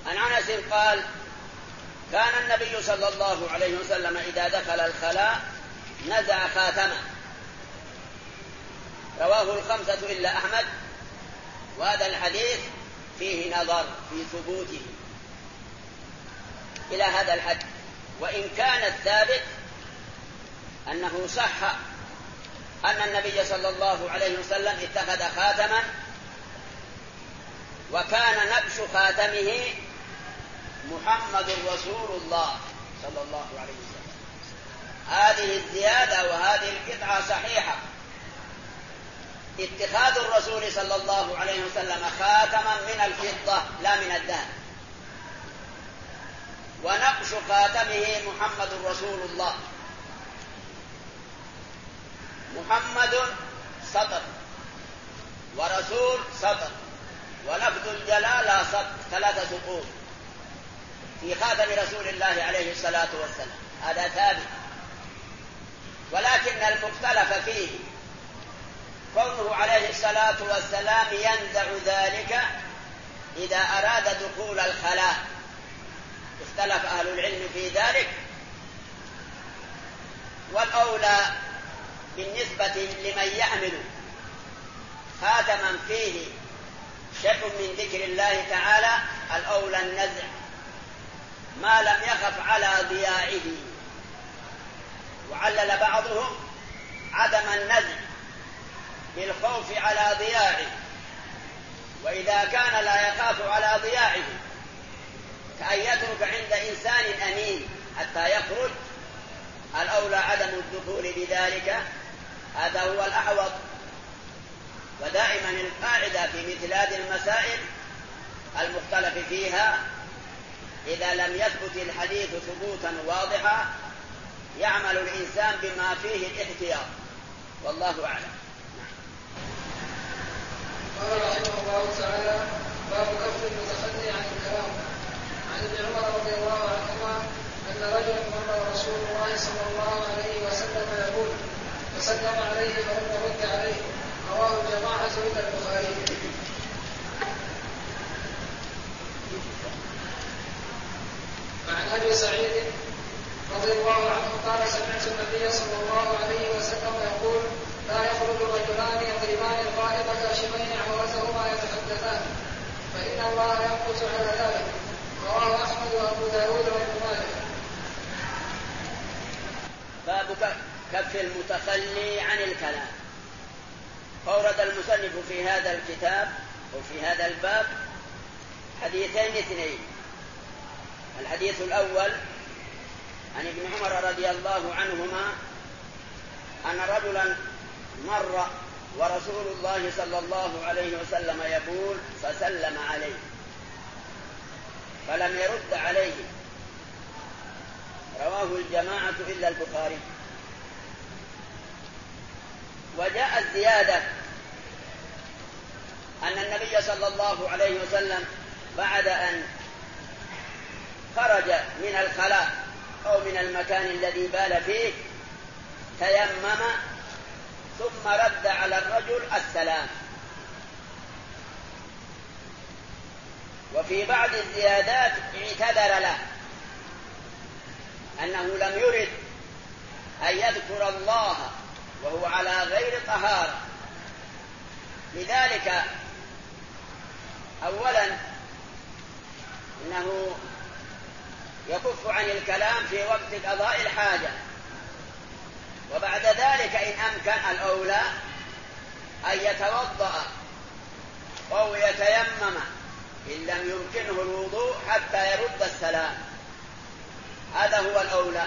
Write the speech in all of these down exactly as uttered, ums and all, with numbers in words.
عن أنس قال: كان النبي صلى الله عليه وسلم إذا دخل الخلاء نزع خاتمه. رواه الخمسة إلا أحمد. وهذا الحديث فيه نظر في ثبوته إلى هذا الحد، وإن كان الثابت أنه صح أن النبي صلى الله عليه وسلم اتخذ خاتما وكان نبش خاتمه محمد رسول الله صلى الله عليه وسلم. هذه الزيادة وهذه القطعة صحيحة. اتخاذ الرسول صلى الله عليه وسلم خاتما من الفضة لا من الذهب، ونقش خاتمه محمد رسول الله. محمد سطر ورسول سطر ولفظ الجلالة سطر، ثلاثة سطور في خاتم رسول الله عليه الصلاة والسلام، هذا ثابت. ولكن المختلف فيه كونه عليه الصلاة والسلام ينزع ذلك إذا أراد دخول الخلاء. اختلف أهل العلم في ذلك، والأولى بالنسبة لمن يحمل خاتما فيه شيء من ذكر الله تعالى الأولى النزع ما لم يخف على ضياعه. وعلل بعضهم عدم النزع بالخوف على ضياعه، وإذا كان لا يخاف على ضياعه كأن يترك عند إنسان أمين حتى يخرج، الأولى عدم الدخول بذلك، هذا هو الأحوط. ودائما القاعدة في مثل هذه المسائل المختلف فيها إذا لم يثبت الحديث ثبوتا واضحا يعمل الإنسان بما فيه الاحتياط، والله أعلم. قال رحمه الله تعالى: باب كف المتخلي عن الكلام. عن ابن عمر رضي الله عنهما أن رجلا مر رسول الله صلى الله عليه وسلم يقول فسلم عليه فلم يرد عليه. رواه الجماعة إلا البخاري. وعن أبي سعيد رضي الله عنه قال: سمعت النبي صلى الله عليه وسلم يقول: لا يخرج رجلان يضربان الغائط كاشفين عورتهما يتحدثان فإن الله يمقت على ذلك. رواه أحمد وأبو داود وابن ماجه. باب كف المتخلي عن الكلام. فورد المصنف في هذا الكتاب وفي هذا الباب حديثين اثنين. الحديث الأول عن ابن عمر رضي الله عنهما أن رجلا مر ورسول الله صلى الله عليه وسلم يقول فسلم عليه فلم يرد عليه. رواه الجماعة إلا البخاري. وجاء الزيادة أن النبي صلى الله عليه وسلم بعد أن خرج من الخلاء أو من المكان الذي بال فيه تيمم ثم رد على الرجل السلام. وفي بعض الزيادات اعتذر له أنه لم يرد أن يذكر الله وهو على غير طهارة. لذلك أولا إنه يكف عن الكلام في وقت قضاء الحاجة، وبعد ذلك إن أمكن الأولى أن يتوضأ أو يتيمم إن لم يمكنه الوضوء حتى يرد السلام، هذا هو الأولى.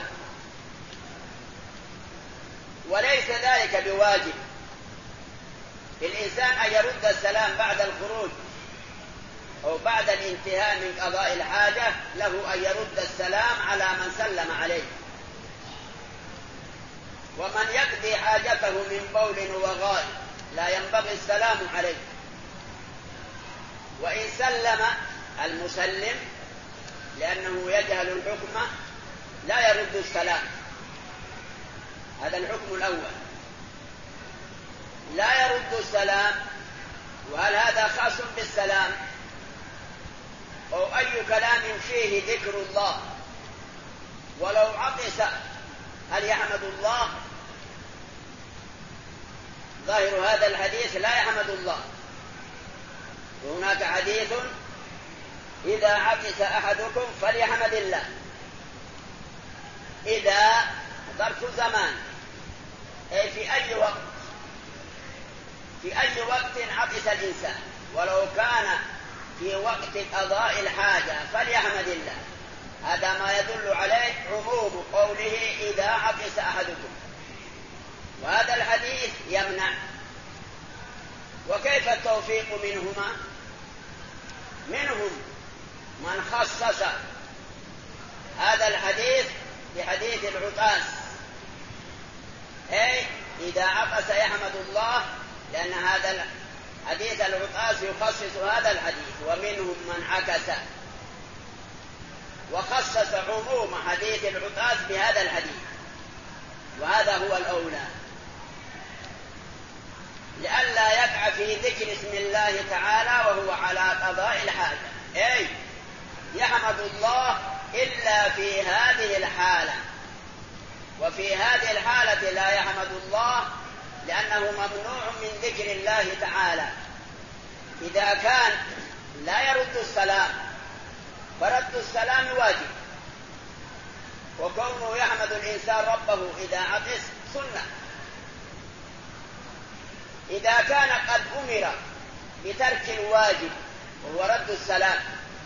وليس ذلك بواجب الإنسان أن يرد السلام بعد الخروج أو بعد الانتهاء من قضاء الحاجة، له أن يرد السلام على من سلم عليه. ومن يقضي حاجته من بول وغائط لا ينبغي السلام عليه. وإن سلم المسلم لأنه يجهل الحكم لا يرد السلام، هذا الحكم الأول، لا يرد السلام. وهل هذا خاص بالسلام أو أي أي كلام فيه ذكر الله ولو عطس هل يحمد الله؟ ظاهر هذا الحديث لا يحمد الله. وهناك حديث إذا عطس أحدكم فليحمد الله. إذا ظرف زمان أي في أي وقت، في أي وقت عطس الإنسان ولو كان في وقت قضاء الحاجة فليحمد الله. هذا ما يدل عليه عموم قوله إذا عطس أحدكم، وهذا الحديث يمنع. وكيف التوفيق منهما؟ منهم من خصص هذا الحديث بحديث العطاس، أي إذا عطس يحمد الله، لأن هذا حديث العطاس يخصص هذا الحديث. ومنهم من عكس وخصص عموم حديث العطاس بهذا الحديث، وهذا هو الأولى لئلا يقع في ذكر اسم الله تعالى وهو على قضاء الحاجة، أي يحمد الله إلا في هذه الحالة. وفي هذه الحالة لا يحمد الله لأنه ممنوع من ذكر الله تعالى. إذا كان لا يرد السلام فرد السلام واجب، وكونه يحمد الإنسان ربه إذا عطس سنة. إذا كان قد أمر بترك الواجب وهو رد السلام،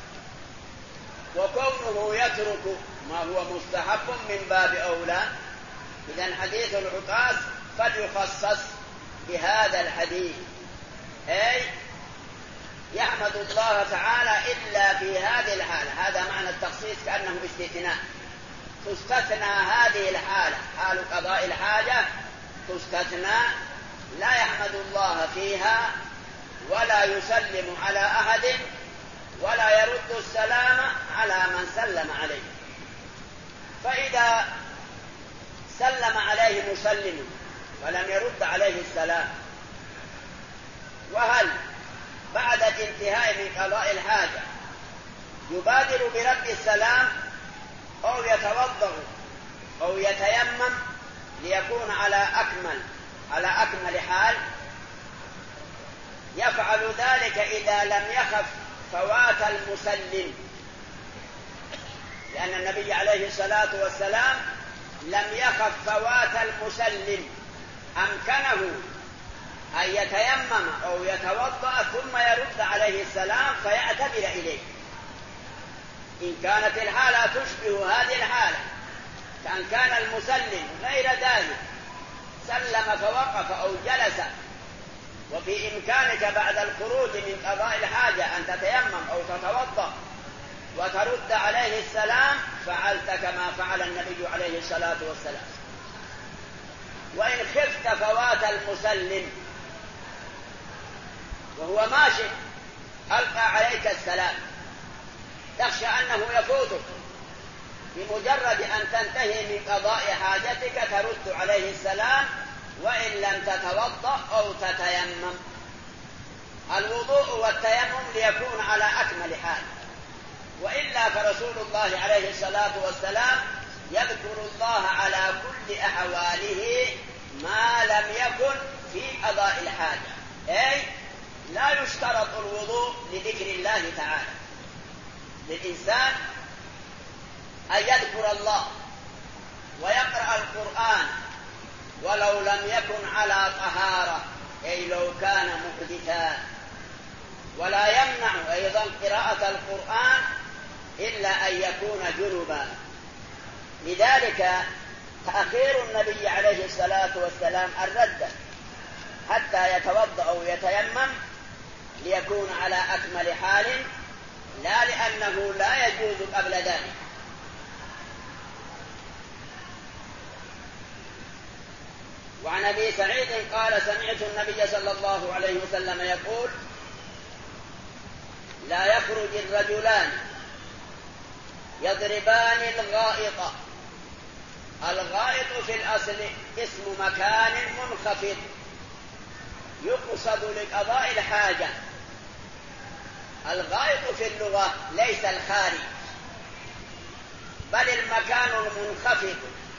وكونه يترك ما هو مستحب من باب أولى، إذن حديث العطاس فليخصص بهذا الحديث، أي يحمد الله تعالى إلا في هذه الحالة. هذا معنى التخصيص كأنه استثناء، تستثنى هذه الحالة، حال قضاء الحاجة تستثنى، لا يحمد الله فيها ولا يسلم على أحد ولا يرد السلام على من سلم عليه. فإذا سلم عليه مسلم ولم يرد عليه السلام، وهل بعد الانتهاء من قضاء الحاجة يبادر برد السلام أو يتوضأ أو يتيمم ليكون على أكمل على أكمل حال؟ يفعل ذلك إذا لم يخف فوات المسلم، لأن النبي عليه الصلاة والسلام لم يخف فوات المسلم، أمكنه أن يتيمم أو يتوضأ ثم يرد عليه السلام فيعتبر إليه. إن كانت الحالة تشبه هذه الحالة، كأن كان المسلم غير ذلك سلم فوقف أو جلس، وفي إمكانك بعد الخروج من قضاء الحاجة أن تتيمم أو تتوضأ وترد عليه السلام، فعلت كما فعل النبي عليه الصلاة والسلام. وإن خفت فوات المسلم وهو ماشي ألقى عليك السلام، تخشى أنه يفوتك، بمجرد أن تنتهي من قضاء حاجتك ترد عليه السلام، وإن لم تتوضأ أو تتيمم. الوضوء والتيمم ليكون على أكمل حال، وإلا فرسول الله عليه الصلاة والسلام يذكر الله على كل أحواله ما لم يكن في قضاء الحاجة، أي لا يشترط الوضوء لذكر الله تعالى. للإنسان أن يذكر الله ويقرأ القرآن ولو لم يكن على طهارة، أي لو كان محدثا، ولا يمنع أيضا قراءة القرآن إلا أن يكون جنبا. لذلك تأخير النبي عليه الصلاة والسلام الرد حتى يتوضأ أو يتيمم ليكون على أكمل حال، لا لأنه لا يجوز قبل ذلك. وعن أبي سعيد قال سمعت النبي صلى الله عليه وسلم يقول: لا يخرج الرجلان يضربان الغائط. الغائط في الأصل اسم مكان منخفض يقصد لقضاء الحاجة. الغائط في اللغة ليس الخارج، بل المكان المنخفض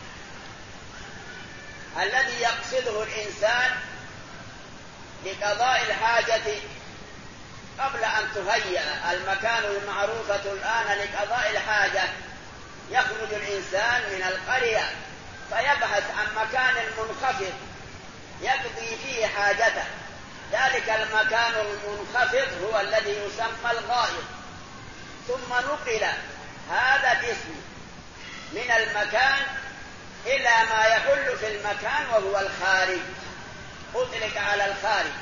الذي يقصده الإنسان لقضاء الحاجة قبل أن تهيأ المكان المعروفة الآن لقضاء الحاجة. يخرج الإنسان من القرية فيبحث عن مكان منخفض يقضي فيه حاجته، ذلك المكان المنخفض هو الذي يسمى الغائط. ثم نقل هذا الاسم من المكان إلى ما يحل في المكان وهو الخارج، أطلق على الخارج.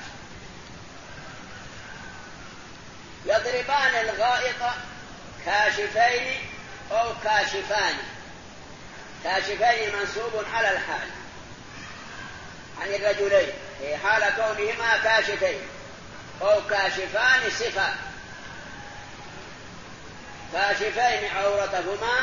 يضربان الغائط كاشفين أو كاشفان. كاشفين منسوب على الحال عن الرجلين في حال كونهما كاشفين، أو كاشفان صفة. كاشفين عورتهما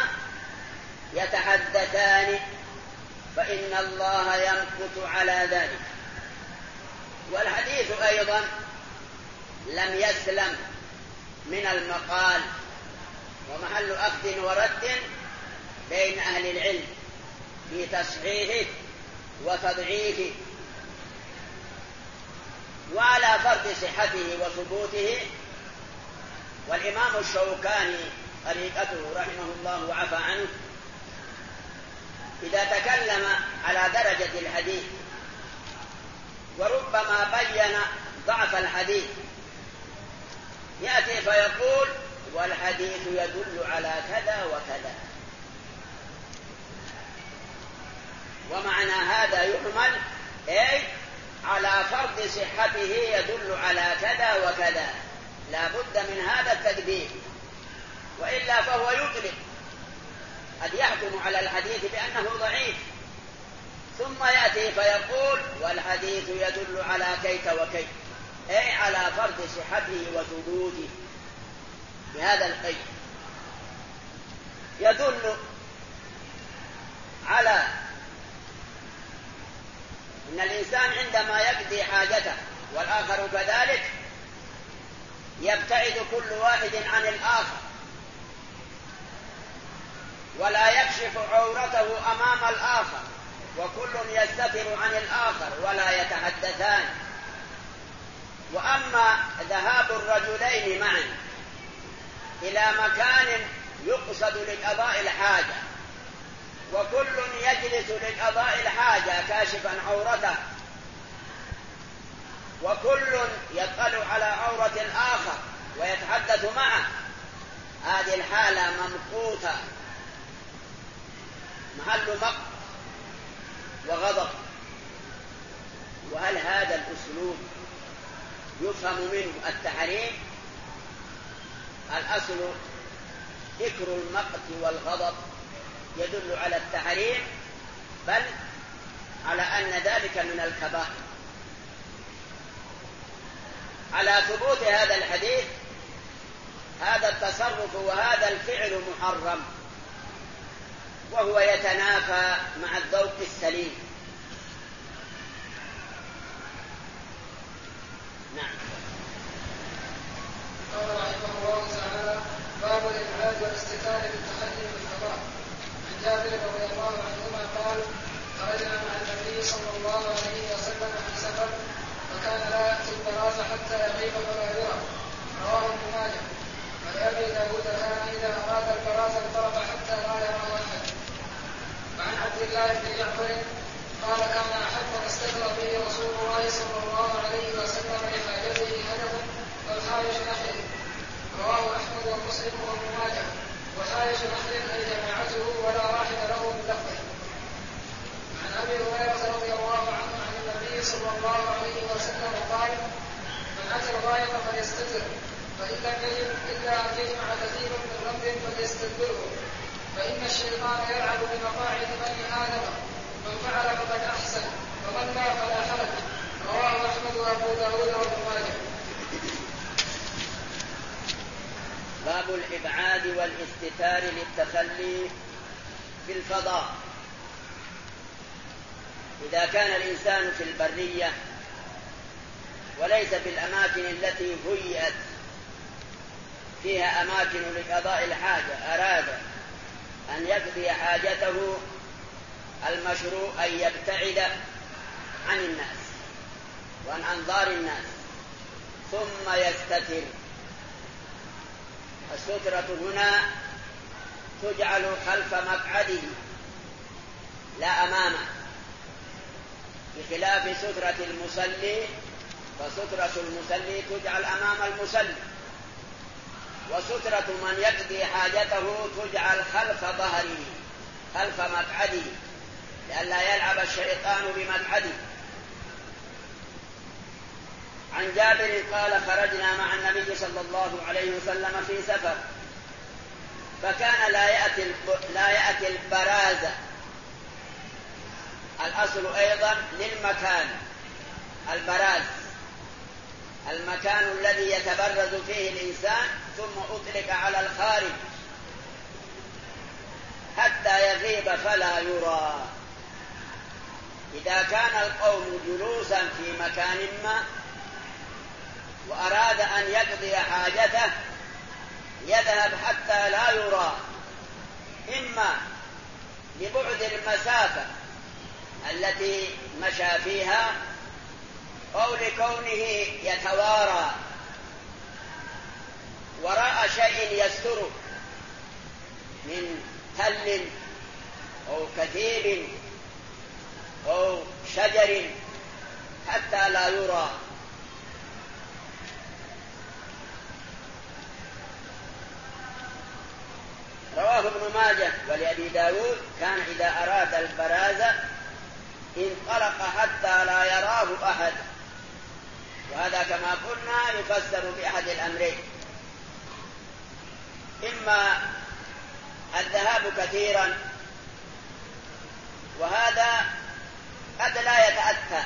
يتحدثان فإن الله يمكث على ذلك. والحديث أيضا لم يسلم من المقال، ومحل أخذ ورد بين أهل العلم في تصحيحه وتضعيفه، وعلى فرض صحته وثبوته. والإمام الشوكاني طريقته رحمه الله وعفى عنه إذا تكلم على درجة الحديث وربما بين ضعف الحديث يأتي فيقول والحديث يدل على كذا وكذا، ومعنى هذا يحمل أي على فرض صحته يدل على كذا وكذا، لا بد من هذا التدبير، وإلا فهو يطلق، قد يحكم على الحديث بأنه ضعيف ثم يأتي فيقول والحديث يدل على كيت وكيت، أي على فرض صحته وثبوته بهذا القيد. يدل على إن الإنسان عندما يقضي حاجته والآخر كذلك يبتعد كل واحد عن الآخر ولا يكشف عورته أمام الآخر، وكل يستتر عن الآخر ولا يتحدثان. وأما ذهاب الرجلين معا إلى مكان يقصد لقضاء الحاجة وكل يجلس لقضاء الحاجة كاشفا عورته وكل يطلع على عورة الآخر ويتحدث معه، هذه الحالة ممقوتة محل مقت وغضب. وهل هذا الأسلوب يفهم منه التحريم؟ الأصل ذكر المقت والغضب يدل على التحريم، بل على أن ذلك من الكبائر. على ثبوت هذا الحديث هذا التصرف وهذا الفعل محرم، وهو يتنافى مع الذوق السليم. نعم. قال رحمه الله تعالى: باب الإبعاد والاستتار بالتخلي بالقضاء. عن جابر رضي الله عنهما قال: خرجنا مع النبي صلى الله عليه وسلم في سفر وكان لا يأتي البراز حتى يغيب ولا يرى، رواه ابن ماجه. ولأبي داود كان إذا أراد البراز انطلق حتى لا يرى أحد. وعن عبد الله بن جعفر قال: كان أحب ما استتر به رسول الله صلى الله عليه وسلم لحاجته هدف والحايش نخل، رواه أحمد ومسلم وابن ماجه. وحايش نخل أي جماعته ولا راحل له من لفظه. عن أبي هريرة رضي الله عنه عن النبي صلى الله عليه وسلم قال: من أتى الغائط فليستتر، فإن لم يجد إلا أن يجمع كثيرا من رمل فليستدبره، فإن الشيطان يلعب بمقاعد بني آدم، من فعل فقد أحسن ومن لا فلا حرج، رواه أحمد وأبو داود وابن ماجه. باب الإبعاد والاستتار للتخلي في الفضاء. إذا كان الإنسان في البرية وليس في الأماكن التي هيئت فيها أماكن لقضاء الحاجة أراد أن يقضي حاجته المشروع أن يبتعد عن الناس وعن أنظار الناس ثم يستتر. السترة هنا تجعل خلف مقعده لا أمامه، بخلاف سترة المصلي، فسترة المصلي تجعل أمام المصلي، وسترة من يقضي حاجته تجعل خلف ظهره خلف مقعده لئلا يلعب الشيطان بمقعده. عن جابر قال خرجنا مع النبي صلى الله عليه وسلم في سفر فكان لا يأتي لا يأتي البراز، الأصل أيضا للمكان البراز، المكان الذي يتبرز فيه الإنسان ثم أطلق على الخارج حتى يغيب فلا يرى. إذا كان القوم جلوسا في مكان ما وأراد أن يقضي حاجته يذهب حتى لا يرى، إما لبعد المسافة التي مشى فيها أو لكونه يتوارى وراء شيء يستر من تل أو كثيب أو شجر حتى لا يرى. رواه ابن ماجه ولأبي داود كان إذا أراد البراز انطلق حتى لا يراه أحد، وهذا كما قلنا يفسر بأحد الأمرين، إما الذهاب كثيرا وهذا قد لا يتأتى،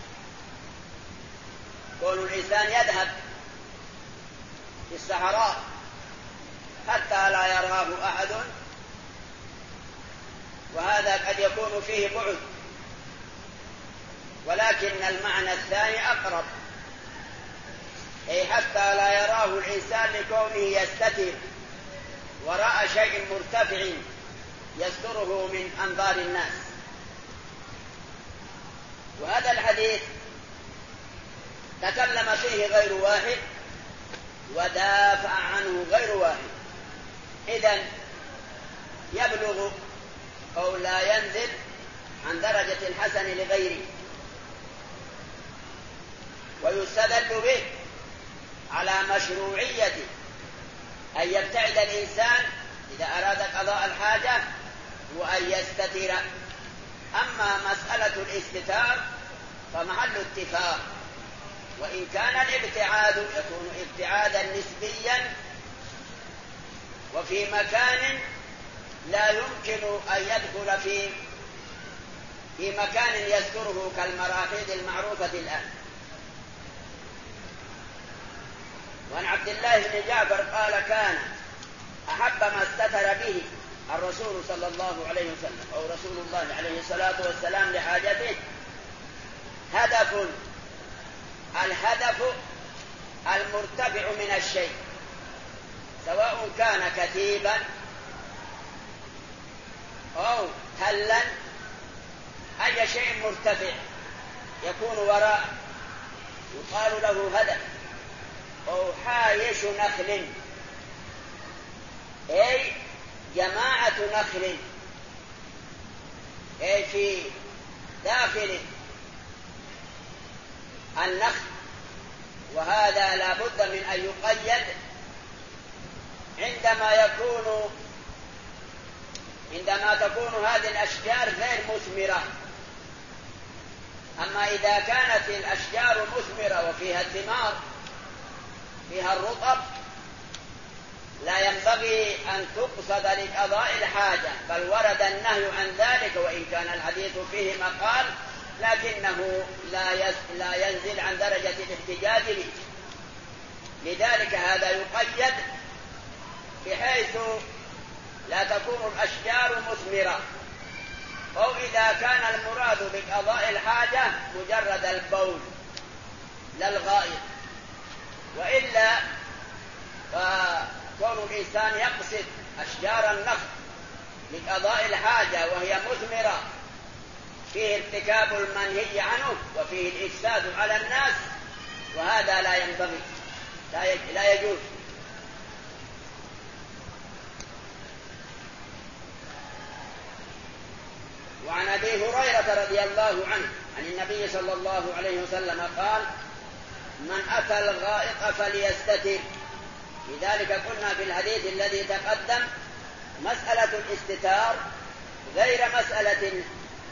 كون الإنسان يذهب في الصحراء حتى لا يراه أحد، وهذا قد يكون فيه بعد، ولكن المعنى الثاني أقرب، أي حتى لا يراه الإنسان لكونه يستتر وراء شيء مرتفع يستره من أنظار الناس. وهذا الحديث تكلم فيه غير واحد ودافع عنه غير واحد، إذن يبلغ أو لا ينزل عن درجة الحسن لغيره، ويستدل به على مشروعية أن يبتعد الإنسان إذا أراد قضاء الحاجة وأن يستتر. أما مسألة الاستتار فمحل اتفاق، وإن كان الابتعاد يكون ابتعادا نسبيا وفي مكان لا يمكن أن يدخل في في مكان يستره كالمراحيض المعروفة الآن. وعن عبد الله بن جعفر قال كان أحب ما استتر به الرسول صلى الله عليه وسلم أو رسول الله عليه الصلاة والسلام لحاجته هدف، الهدف المرتفع من الشيء سواء كان كثيبا أو تلا، أي شيء مرتفع يكون وراء يقال له هدف، أو حايش نخل أي جماعة نخل أي في داخل النخل، وهذا لا بد من أن يقيد عندما يكون عندما تكون هذه الأشجار غير مثمرة. أما إذا كانت الأشجار مثمرة وفيها الثمار فيها الرطب لا ينبغي أن تقصد لقضاء الحاجة، بل ورد النهي عن ذلك، وإن كان الحديث فيه مقال لكنه لا ينزل عن درجة الاحتجاج به. لذلك هذا يقيد بحيث لا تكون الأشجار مثمرة، أو إذا كان المراد بقضاء الحاجة مجرد البول لا الغائط، وإلا كون الإنسان يقصد أشجار النخل لقضاء الحاجة وهي مثمرة فيه ارتكاب المنهي عنه وفيه الإفساد على الناس، وهذا لا ينبغي، لا يجوز. وعن أبي هريرة رضي الله عنه عن النبي صلى الله عليه وسلم قال: من أتى الغائط فليستتر. لذلك قلنا في الحديث الذي تقدم مسألة الاستتار غير مسألة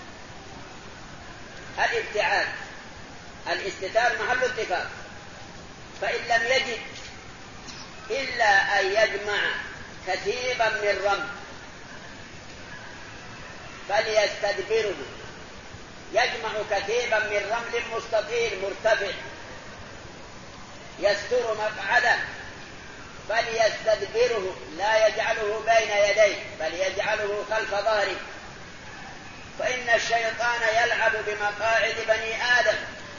الابتعاد. الاستتار محل اتفاق، فإن لم يجد إلا أن يجمع كثيبا من رمل فليستدبره، يجمع كثيبا من رمل مستطيل مرتفع يستر مقعده فليستدبره، لا يجعله بين يديه بل يجعله خلف ظهره، فإن الشيطان يلعب بمقاعد بني آدم.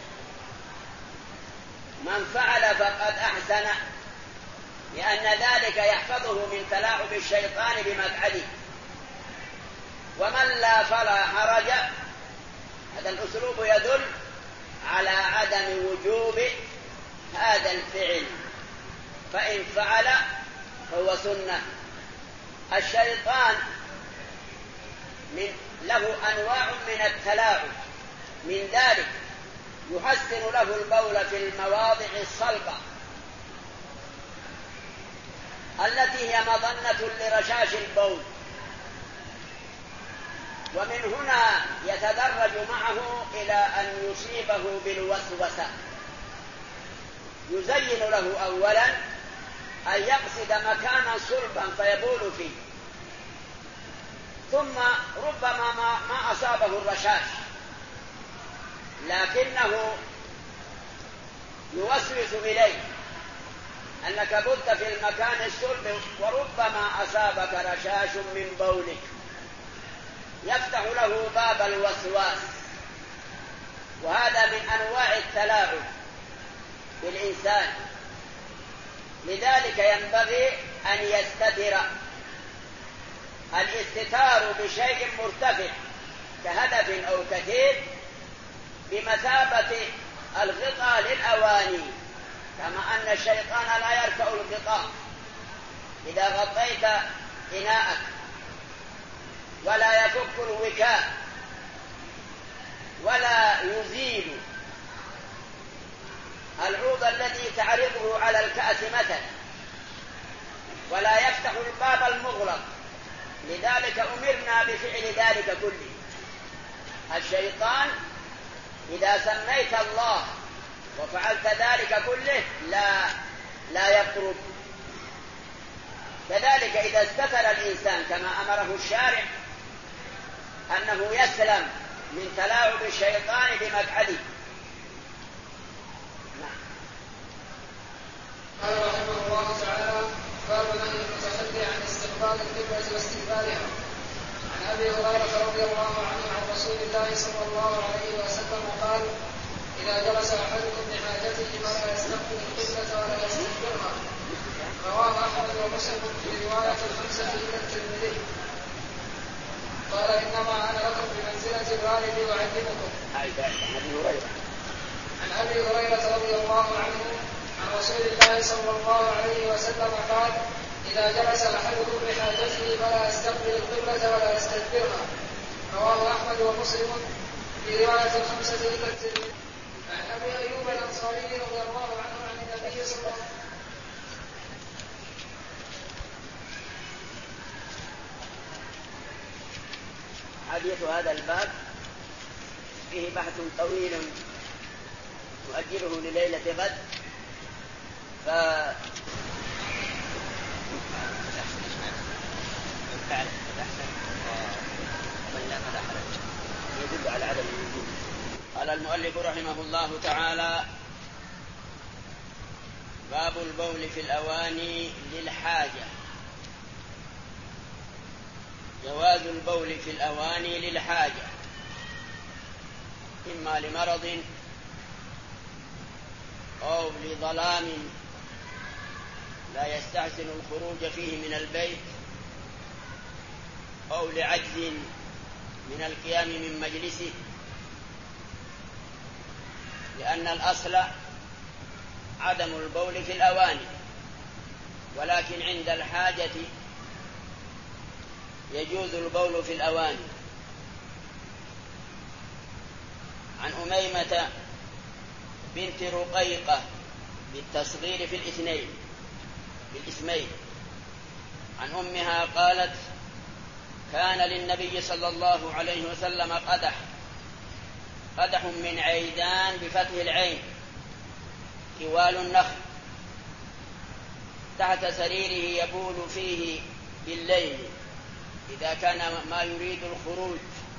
من فعل فقد أحسن، لأن ذلك يحفظه من تلاعب الشيطان بمقعده. ومن لا فلا حرج. هذا الأسلوب يدل على عدم وجوب هذا الفعل، فإن فعل فهو سنة. الشيطان من له أنواع من التلاعب، من ذلك يحسن له البول في المواضع الصلبة التي هي مظنة لرشاش البول، ومن هنا يتدرج معه إلى أن يصيبه بالوسوسة. يزين له أولا أن يقصد مكانا صلبا فيبول فيه، ثم ربما ما, ما أصابه الرشاش، لكنه يوسوس إليه أنك بت في المكان الصلب وربما أصابك رشاش من بولك، يفتح له باب الوسواس، وهذا من أنواع التلاعب بالإنسان. لذلك ينبغي أن يستتر. الاستتار بشيء مرتفع كهدف أو كثيب بمثابة الغطاء للأواني، كما أن الشيطان لا يرفع الغطاء إذا غطيت إناءك، ولا يفك الوكاء، ولا يزيل العوض الذي تعرضه على الكأس مثلا، ولا يفتح الباب المغلق. لذلك أمرنا بفعل ذلك كله. الشيطان إذا سميت الله وفعلت ذلك كله لا لا يقرب. كذلك إذا استتر الإنسان كما أمره الشارع أنه يسلم من تلاعب الشيطان بمقعده. قال رحمه الله تعالى: باب نهي المتخلي عن استقبال القبلة واستقبالها. عن أبي هريرة رضي الله عنه عن رسول الله صلى الله عليه وسلم قال: إذا جلس أحدكم لحاجته فلا يستقبل القبلة ولا يستدبرها. رواه أحمد ومسلم في رواية الخمسة إلى الترمذي. قال: إنما أنا لكم بمنزلة الوالد أعلمكم. عن أبي هريرة رضي الله عنه عن رسول الله صلى الله عليه وسلم قال: إذا جلس أحدكم لحاجته فلا يستقبل القبلة ولا يستدبرها. رواه أحمد ومسلم في رواية الخمسة إلى الترمذي. عن أبي أيوب الأنصاري رضي الله عنه عن النبي صلى الله عليه وسلم. حديث هذا الباب فيه بحث طويل نؤجله لليلة غد، ف يدل على عدم الوجود. قال المؤلف رحمه الله تعالى: باب البول في الأواني للحاجة. جواز البول في الأواني للحاجة، إما لمرض أو لظلام لا يستحسن الخروج فيه من البيت أو لعجز من القيام من مجلسه، لأن الأصل عدم البول في الأواني، ولكن عند الحاجة يجوز البول في الأواني. عن أميمة بنت رقيقة بالتصغير في الاثنين بالاسمين عن أمها قالت: كان للنبي صلى الله عليه وسلم قدح قدح من عيدان بفتح العين طوال النخل تحت سريره يبول فيه بالليل إذا كان ما يريد الخروج.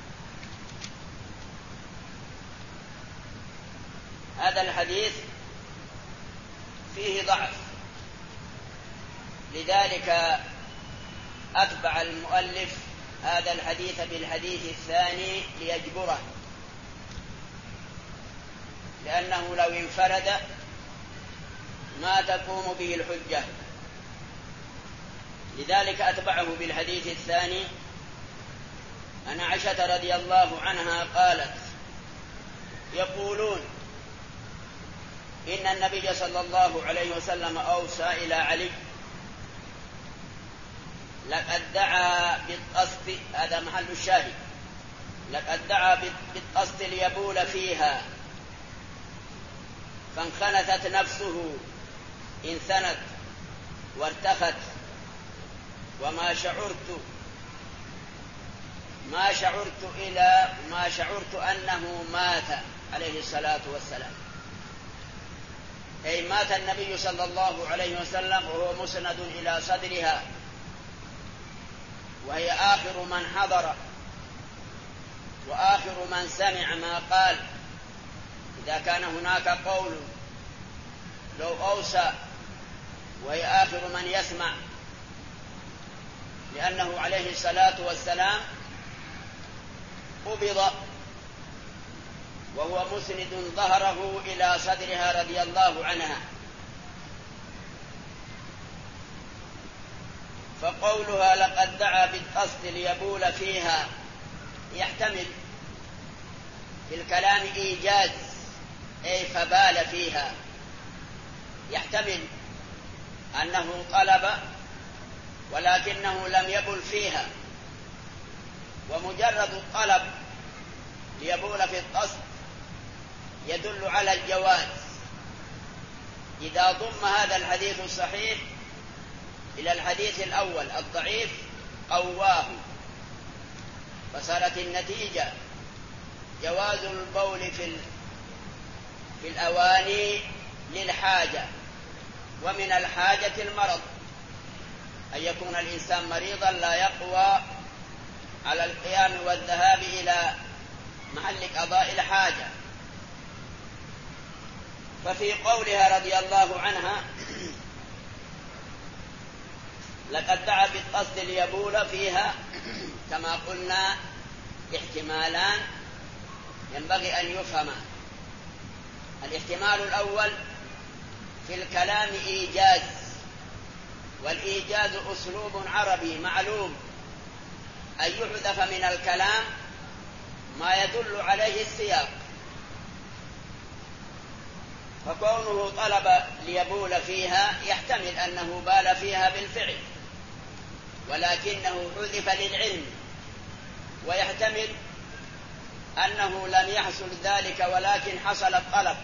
هذا الحديث فيه ضعف، لذلك أتبع المؤلف هذا الحديث بالحديث الثاني ليجبره، لأنه لو انفرد ما تقوم به الحجة، لذلك أتبعه بالحديث الثاني. عن عائشة رضي الله عنها قالت: يقولون إن النبي صلى الله عليه وسلم أوصى إلى علي: لقد دعا بالقصد، هذا محل الشاهد، لقد دعا بالقصد ليبول فيها فانخنثت نفسه انثنت وارتخت وما شعرت ما شعرت إلى ما شعرت أنه مات عليه الصلاة والسلام، أي مات النبي صلى الله عليه وسلم وهو مسند إلى صدرها، وهي آخر من حضر وآخر من سمع ما قال. إذا كان هناك قول لو أوصى وهي آخر من يسمع، لأنه عليه الصلاة والسلام قبض وهو مسند ظهره إلى صدرها رضي الله عنها. فقولها لقد دعا بالقصد ليبول فيها يحتمل في الكلام إيجاز، أي فبال فيها، يحتمل أنه طلب ولكنه لم يبل فيها، ومجرد الطلب ليبول في القصد يدل على الجواز إذا ضم هذا الحديث الصحيح إلى الحديث الأول الضعيف قواه، فصارت النتيجة جواز البول في في الأواني للحاجة، ومن الحاجة المرض، أن يكون الإنسان مريضا لا يقوى على القيام والذهاب إلى محل قضاء الحاجة. ففي قولها رضي الله عنها لقد دعا بالقصد ليبول فيها، كما قلنا احتمالان ينبغي أن يفهما. الاحتمال الأول في الكلام إيجاز، والإيجاز أسلوب عربي معلوم، أن يحذف من الكلام ما يدل عليه السياق، فكونه طلب ليبول فيها يحتمل أنه بال فيها بالفعل، ولكنه حذف للعلم، ويحتمل أنه لم يحصل ذلك ولكن حصل الطلب.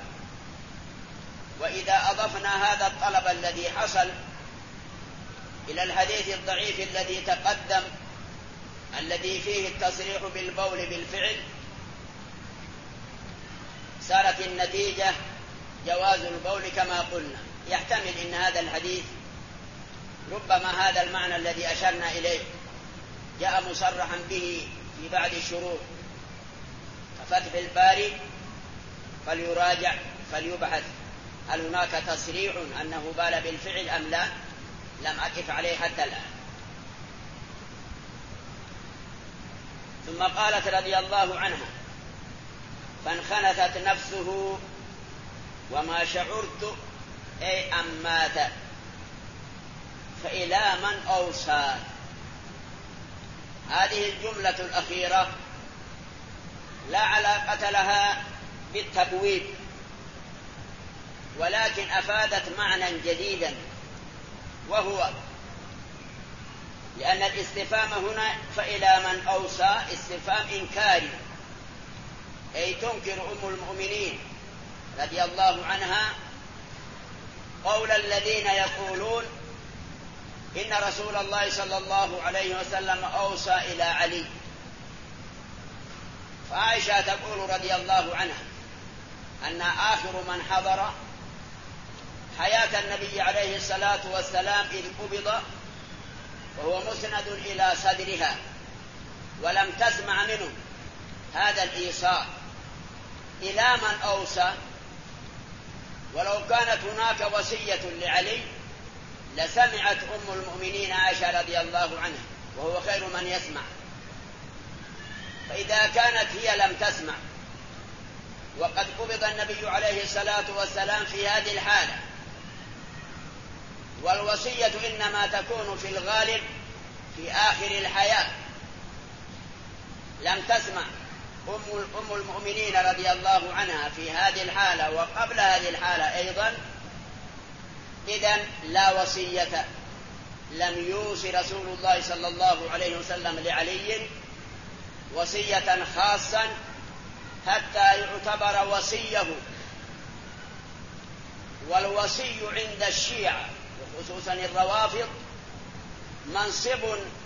وإذا أضفنا هذا الطلب الذي حصل إلى الحديث الضعيف الذي تقدم الذي فيه التصريح بالبول بالفعل، صارت النتيجة جواز البول كما قلنا. يحتمل إن هذا الحديث ربما هذا المعنى الذي أشرنا إليه جاء مصرحا به في بعض الشروط، ففتح الباري فليراجع فليبحث هل هناك تصريح أنه بال بالفعل أم لا، لم أقف عليه حتى الآن. ثم قالت رضي الله عنها: فانخنثت نفسه وما شعرت أي أم مات، فإلى من أوصى. هذه الجملة الأخيرة لا علاقة لها بالتبويب، ولكن أفادت معنى جديدا، وهو لأن الاستفهام هنا فإلى من أوصى استفهام إنكاري، أي تنكر أم المؤمنين رضي الله عنها قول الذين يقولون إن رسول الله صلى الله عليه وسلم أوصى إلى علي. فعائشة تقول رضي الله عنها أن آخر من حضر حياة النبي عليه الصلاة والسلام إذ قبض وهو مسند إلى صدرها، ولم تسمع منه هذا الإيصاء إلى من أوصى. ولو كانت هناك وصية لعلي لسمعت أم المؤمنين عائشة رضي الله عنها، وهو خير من يسمع. فإذا كانت هي لم تسمع وقد قبض النبي عليه الصلاة والسلام في هذه الحالة، والوصية إنما تكون في الغالب في آخر الحياة، لم تسمع أم المؤمنين رضي الله عنها في هذه الحالة وقبل هذه الحالة أيضا، إذن لا وصية. لم يوصي رسول الله صلى الله عليه وسلم لعلي وصية خاصا حتى يعتبر وصيه. والوصي عند الشيعة وخصوصا الروافض منصب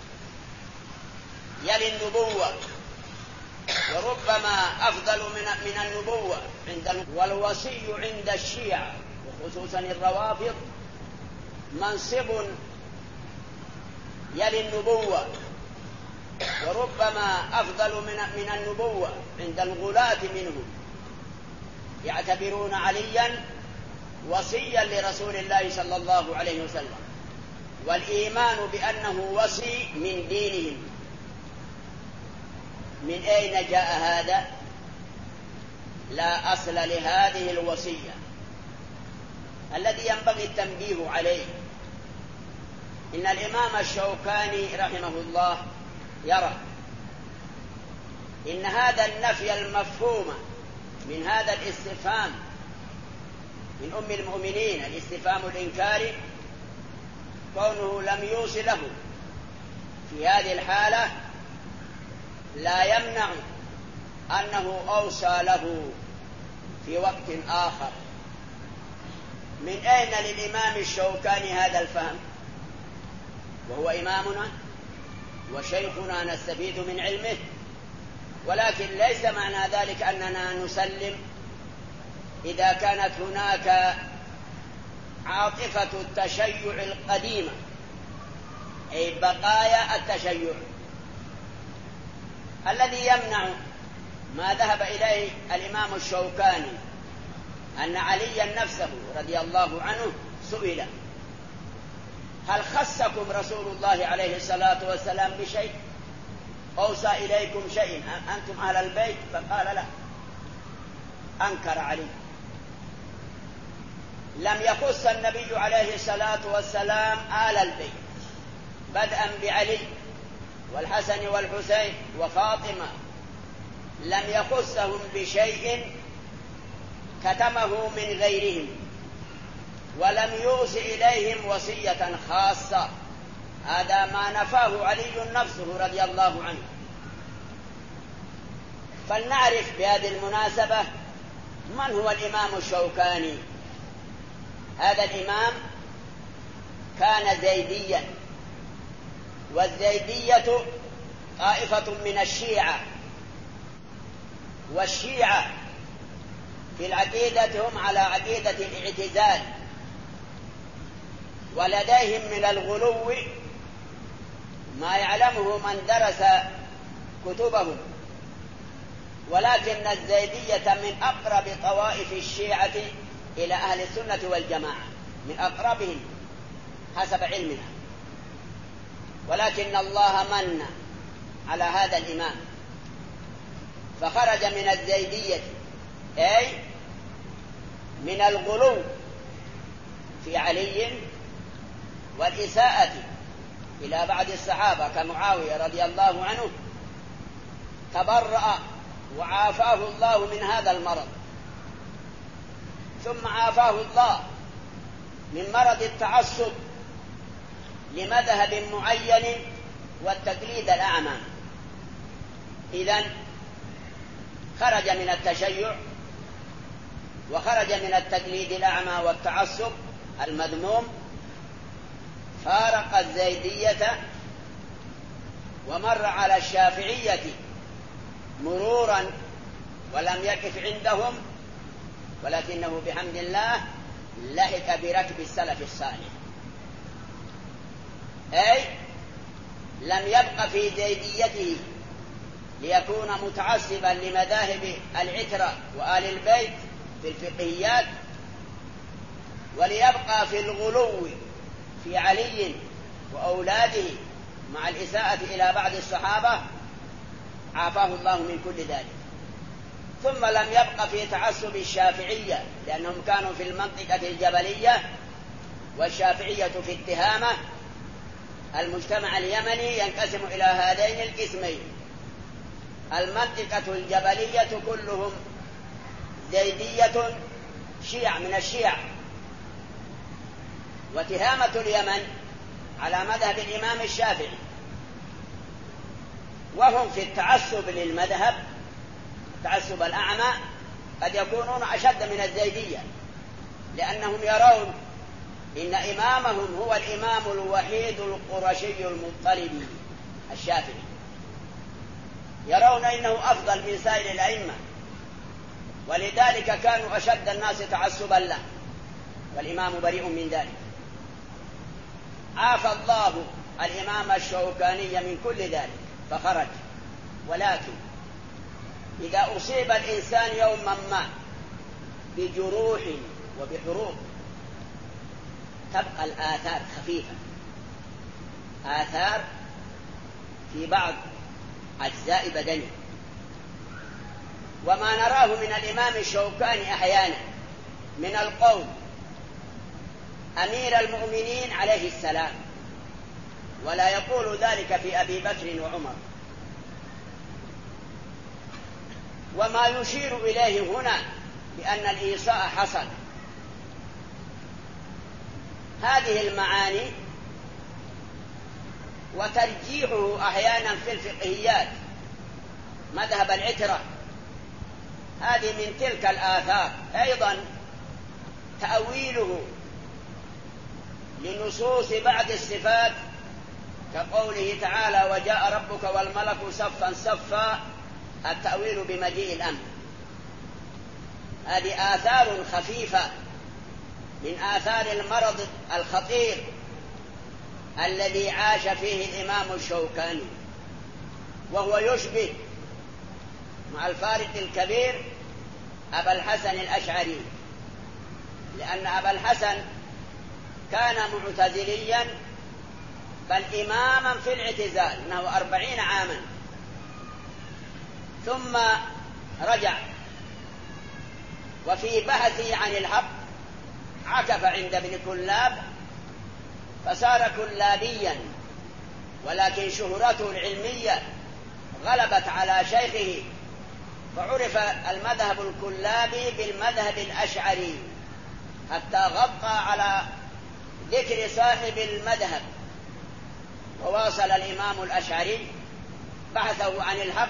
يلي النبوة، وربما أفضل من من النبوة عند. والوصي عند الشيعة وخصوصا الروافض منصب يلي النبوة، وربما أفضل من من النبوة عند الغلاة منهم، يعتبرون عليا وصيا لرسول الله صلى الله عليه وسلم، والإيمان بأنه وصي من دينهم. من أين جاء هذا؟ لا أصل لهذه الوصية الذي ينبغي التنبيه عليه. إن الإمام الشوكاني رحمه الله يرى إن هذا النفي المفهوم من هذا الاستفهام من أم المؤمنين، الاستفهام الإنكاري، كونه لم يوصي له في هذه الحالة لا يمنع أنه أوصى له في وقت آخر. من أين للإمام الشوكاني هذا الفهم وهو إمامنا وشيخنا نستفيد من علمه؟ ولكن ليس معنى ذلك أننا نسلم إذا كانت هناك عاطفة التشيع القديمة، أي بقايا التشيع الذي يمنع ما ذهب إليه الإمام الشوكاني أن عليا نفسه رضي الله عنه سئل: هل خصكم رسول الله عليه الصلاة والسلام بشيء؟ أوصى إليكم شيء أنتم أهل البيت؟ فقال لا، أنكر علي. لم يخص النبي عليه الصلاة والسلام آل البيت بدءا بعلي والحسن والحسين وفاطمة، لم يخصهم بشيء كتمه من غيرهم، ولم يوصي إليهم وصية خاصة. هذا ما نفاه علي نفسه رضي الله عنه. فلنعرف بهذه المناسبة من هو الإمام الشوكاني. هذا الإمام كان زيديا، والزيدية طائفة من الشيعة، والشيعة في العقيدة هم على عقيدة الاعتزال، ولديهم من الغلو ما يعلمه من درس كتبهم. ولكن الزيدية من أقرب طوائف الشيعة إلى أهل السنة والجماعة، من أقربهم حسب علمنا. ولكن الله من على هذا الإمام فخرج من الزيدية، أي من الغلو في علي والإساءة إلى بعض الصحابة كمعاوية رضي الله عنه تبرأ وعافاه الله من هذا المرض. ثم عافاه الله من مرض التعصب لمذهب معين والتقليد الأعمى. إذن خرج من التشيع وخرج من التقليد الأعمى والتعصب المذموم، فارق الزيدية ومر على الشافعية مرورا ولم يقف عندهم، ولكنه بحمد الله لحق بركب السلف الصالح، أي لم يبق في زيديته ليكون متعصبا لمذاهب العترة وآل البيت في الفقهيات، وليبقى في الغلو في علي وأولاده مع الإساءة إلى بعض الصحابة، عافاه الله من كل ذلك. ثم لم يبق في تعصب الشافعية، لأنهم كانوا في المنطقة الجبلية، والشافعية في التهامة. المجتمع اليمني ينقسم إلى هذين القسمين: المنطقة الجبلية كلهم زيدية شيع من الشيع، وتهامة اليمن على مذهب الإمام الشافعي، وهم في التعصب للمذهب تعصب الأعمى قد يكونون أشد من الزيدية، لأنهم يرون إن إمامهم هو الإمام الوحيد القرشي المطلبي الشافعي، يرون إنه أفضل من سائر الأئمة، ولذلك كانوا أشد الناس تعصبا له، والإمام بريء من ذلك. عافى الله الإمام الشوكاني من كل ذلك فخرج. ولكن إذا أصيب الإنسان يوما ما بجروح وبحروق تبقى الآثار خفيفة، آثار في بعض أجزاء بدنه. وما نراه من الإمام الشوكاني أحيانا من القول أمير المؤمنين عليه السلام، ولا يقول ذلك في أبي بكر وعمر. وما يشير إليه هنا بأن الإيصاء حصل، هذه المعاني وترجيحه أحيانا في الفقهيات مذهب العترة، هذه من تلك الآثار. أيضا تأويله لنصوص بعض الصفات كقوله تعالى وجاء ربك والملك صفا صفا، التأويل بمجيء الأمر. هذه آثار خفيفة من آثار المرض الخطير الذي عاش فيه الإمام الشوكاني، وهو يشبه مع الفارق الكبير أبا الحسن الأشعري، لأن أبا الحسن كان معتزليا بل إماما في الاعتزال، إنه أربعين عاما، ثم رجع وفي بحثه عن الحق عكف عند ابن كلاب فصار كلابيا، ولكن شهرته العلمية غلبت على شيخه، فعرف المذهب الكلابي بالمذهب الأشعري، حتى غطى على ذكر صاحب المذهب. وواصل الإمام الأشعري بحثه عن الحق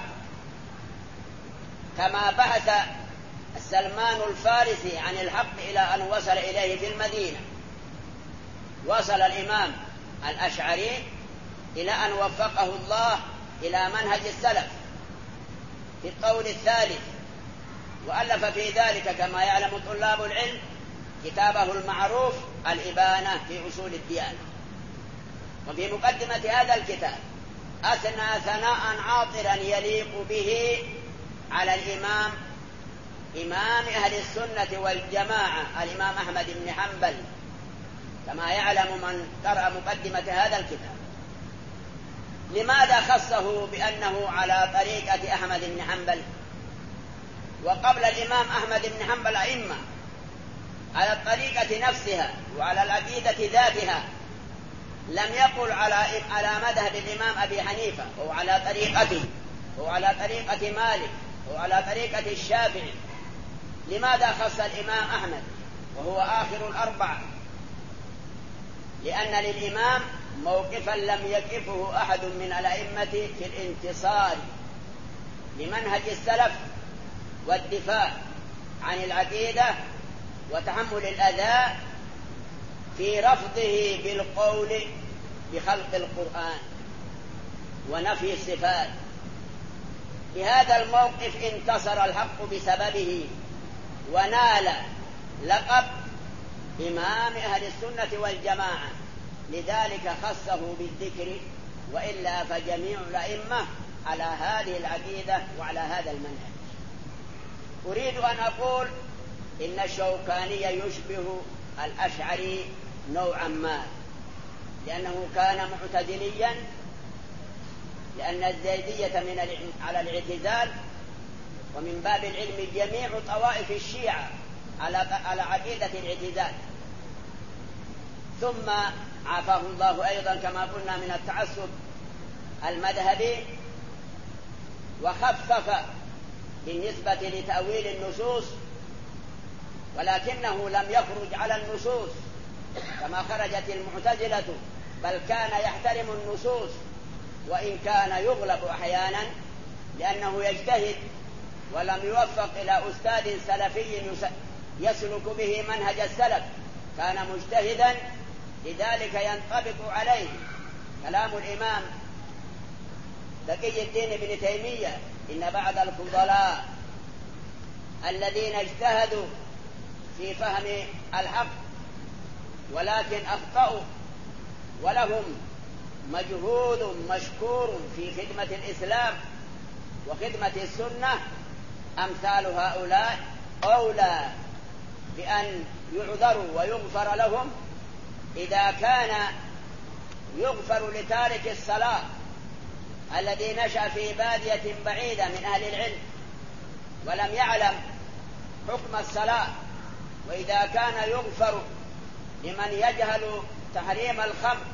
كما بحث سلمان الفارسي عن الحق إلى أن وصل إليه في المدينة. وصل الإمام الأشعري إلى أن وفقه الله إلى منهج السلف في القول الثالث، وألف في ذلك كما يعلم طلاب العلم كتابه المعروف الإبانة في أصول الديانة. وفي مقدمة هذا الكتاب أثنى ثناء عاطرا يليق به على الإمام إمام أهل السنة والجماعة الإمام أحمد بن حنبل، كما يعلم من قرأ مقدمة هذا الكتاب. لماذا خصه بأنه على طريقة أحمد بن حنبل وقبل الإمام أحمد بن حنبل أئمة على الطريقة نفسها وعلى العقيدة ذاتها لم يقل على على مذهب الإمام أبي حنيفة أو على طريقته أو على طريقة مالك أو على طريقة الشافعي. لماذا خص الإمام أحمد وهو آخر الأربعة؟ لأن للإمام موقفا لم يقفه أحد من الأئمة في الانتصار لمنهج السلف والدفاع عن العقيدة وتحمل الأذى في رفضه بالقول بخلق القرآن ونفي الصفات. بهذا الموقف انتصر الحق بسببه ونال لقب إمام أهل السنة والجماعة، لذلك خصه بالذكر، وإلا فجميع الأئمة على هذه العقيدة وعلى هذا المنهج. أريد أن أقول إن الشوكاني يشبه الأشعري نوعا ما، لأنه كان معتزليا، لأن الزيدية من على الاعتزال، ومن باب العلم جميع طوائف الشيعة على على عقيدة الاعتزال. ثم عافاه الله أيضا كما قلنا من التعصب المذهبي، وخفف بالنسبة لتأويل النصوص، ولكنه لم يخرج على النصوص كما خرجت المعتزلة، بل كان يحترم النصوص وإن كان يغلب أحيانا لأنه يجتهد ولم يوفق إلى أستاذ سلفي يسلك به منهج السلف، كان مجتهدا، لذلك ينطبق عليه كلام الإمام بقي الدين ابن تيمية: إن بعض الفضلاء الذين اجتهدوا في فهم الحق ولكن أخطأوا ولهم مجهود مشكور في خدمة الإسلام وخدمة السنة، أمثال هؤلاء أولى بأن يعذروا ويغفر لهم إذا كان يغفر لتارك الصلاة الذي نشأ في بادية بعيدة من أهل العلم ولم يعلم حكم الصلاة، وإذا كان يغفر لمن يجهل تحريم الخمر،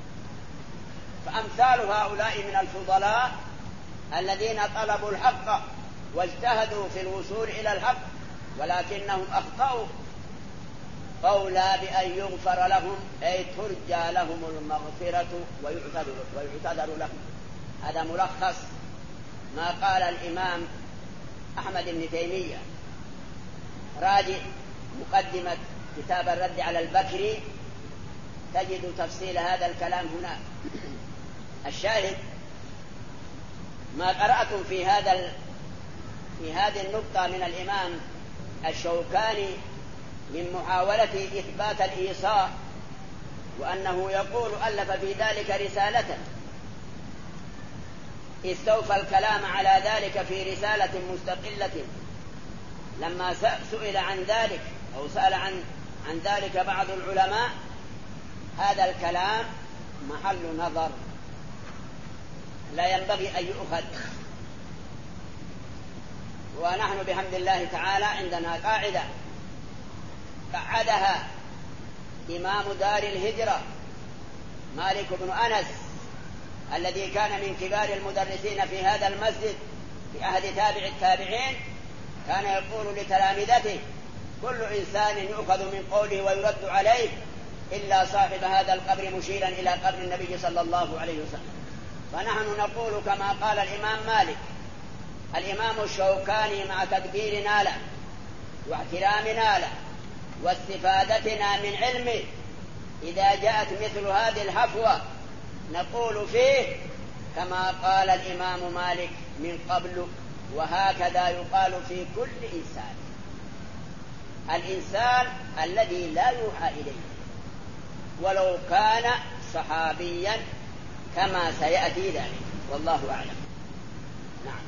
فأمثال هؤلاء من الفضلاء الذين طلبوا الحق واجتهدوا في الوصول إلى الحق ولكنهم أخطأوا، أولى بأن يغفر لهم، أي ترجى لهم المغفرة ويعتذر لهم. هذا ملخص ما قال الإمام أحمد بن تيمية. راجع مقدمة كتاب الرد على البكري تجد تفصيل هذا الكلام هنا. الشاهد ما قرأتم في هذا في هذه النقطة من الإمام الشوكاني من محاولة إثبات الإيصاء، وأنه يقول ألف في ذلك رسالة، استوفى الكلام على ذلك في رسالة مستقلة. لما سئل عن ذلك أو سأل عن عن ذلك بعض العلماء، هذا الكلام محل نظر لا ينبغي أن يؤخذ. ونحن بحمد الله تعالى عندنا قاعدة قعدها إمام دار الهجرة مالك بن أنس، الذي كان من كبار المدرسين في هذا المسجد في عهد تابع التابعين، كان يقول لتلامذته: كل إنسان يؤخذ من قوله ويرد عليه إلا صاحب هذا القبر، مشيرا إلى قبر النبي صلى الله عليه وسلم. فنحن نقول كما قال الإمام مالك: الإمام الشوكاني مع تقديرنا له واحترامنا له واستفادتنا من علمه، إذا جاءت مثل هذه الحفوة نقول فيه كما قال الإمام مالك من قبل: وهكذا يقال في كل إنسان، الإنسان الذي لا يوحى إليه ولو كان صحابيا، كما سيأتي ذلك، والله أعلم. نعم.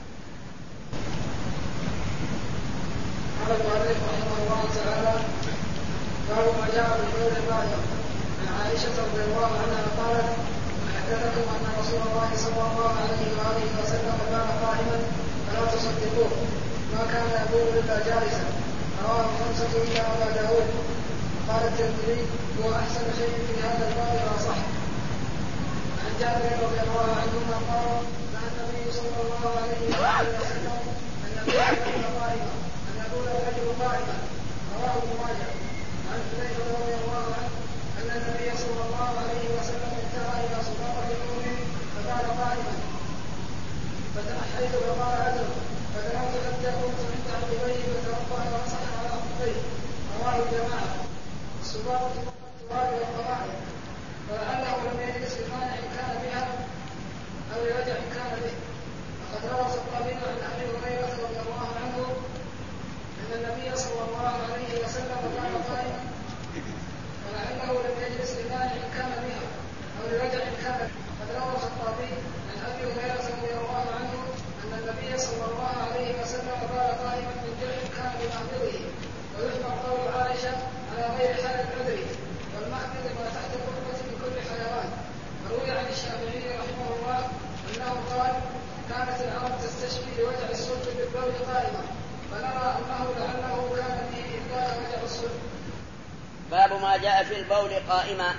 قال المؤلف رحمه الله تعالى: باب ما جاء بالقول الباهر. عن عائشة رضي الله عنها قالت: حدثكم أن رسول الله صلى الله عليه وآله وسلم كان قائما فلا تصدقوه، ما كان يقول إلا جالسا. رواه الخمسة إلا أبا داود. قال الترمذي هو احسن شيء في هذا الباب واصح. عن جابر رضي الله عنهما قال نهى النبي صلى الله عليه وسلم ان يكون قائما ان يكون الرجل قائما رواه ابن ماجه. عن حذيفه رضي الله عنه ان النبي صلى الله عليه وسلم انتهى الى صداقه المؤمن فقال قائما فتنحيت فقال عدل فدنوت حتى كنت عند عقبيه فتوضا ومسح على عقبيه رواه الجماعه. الصداقه التراب والقواعد فلعله لم يجلس لمانع كان بها او لوجع كان به. وقد روى الخطابي عن ابي هريره رضي الله عنه ان النبي صلى الله عليه وسلم كان قائما ولعله لم يجلس لمانع كان بها او لوجع كان به. وقد روى الخطابي عن ابي هريره رضي الله عنه ان النبي صلى الله عليه وسلم قال قائما من جرح كان بمحمله. ويحمل قول عائشه على غير حال العذر والمحمل ما تحت الركبه من كل حيوان. وروي عن الشافعي رحمه الله انه قال كانت العرب تستشفي لوجع الصلب بالبول قائما فنرى انه لعله كان به الا وجع الصلب. باب ما جاء في البول قائما.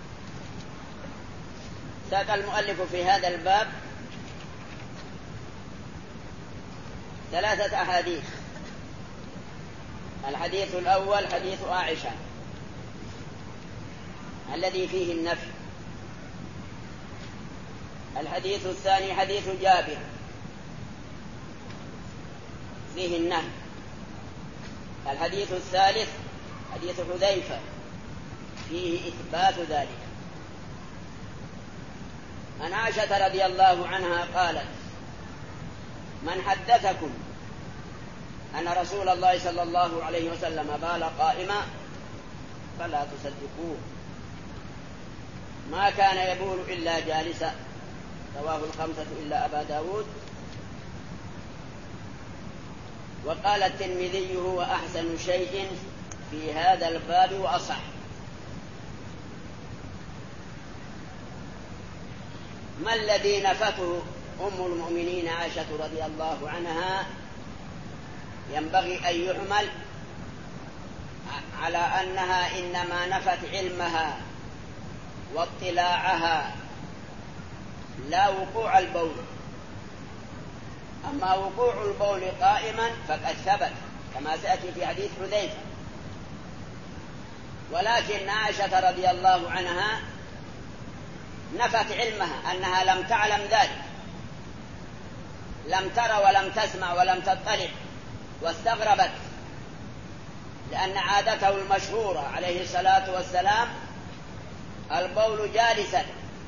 ساق المؤلف في هذا الباب ثلاثة أحاديث. الحديث الأول حديث عائشة الذي فيه النفي. الحديث الثاني حديث جابر فيه النهي. الحديث الثالث حديث حذيفة فيه إثبات ذلك. عن عائشة رضي الله عنها قالت من حدثكم أن رسول الله صلى الله عليه وسلم بال قائما فلا تصدقوه ما كان يبول إلا جالسا. رواه الخمسة إلا أبا داود. وقال الترمذي هو أحسن شيء في هذا الباب وأصح. ما الذي نفته أم المؤمنين عائشة رضي الله عنها ينبغي أن يعمل على أنها إنما نفت علمها واطلاعها لا وقوع البول. أما وقوع البول قائما فقد ثبت كما سيأتي في حديث حذيفة. ولكن عائشة رضي الله عنها نفت علمها أنها لم تعلم ذلك، لم تر ولم تسمع ولم تطلع، واستغربت لأن عادته المشهورة عليه الصلاة والسلام البول جالسا.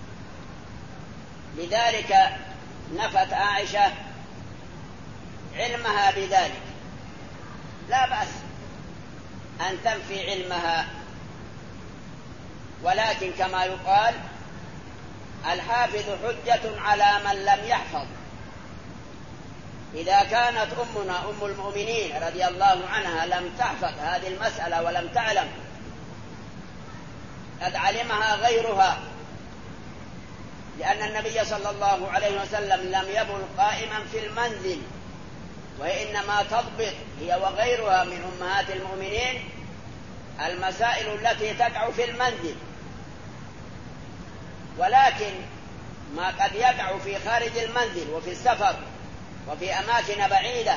لذلك نفت عائشة علمها بذلك. لا بأس أن تنفي علمها، ولكن كما يقال الحافظ حجة على من لم يحفظ. إذا كانت أمنا أم المؤمنين رضي الله عنها لم تحفظ هذه المسألة ولم تعلم، قد علمها غيرها، لأن النبي صلى الله عليه وسلم لم يبل قائما في المنزل، وإنما تضبط هي وغيرها من أمهات المؤمنين المسائل التي تقع في المنزل. ولكن ما قد يقع في خارج المنزل وفي السفر وفي أماكن بعيدة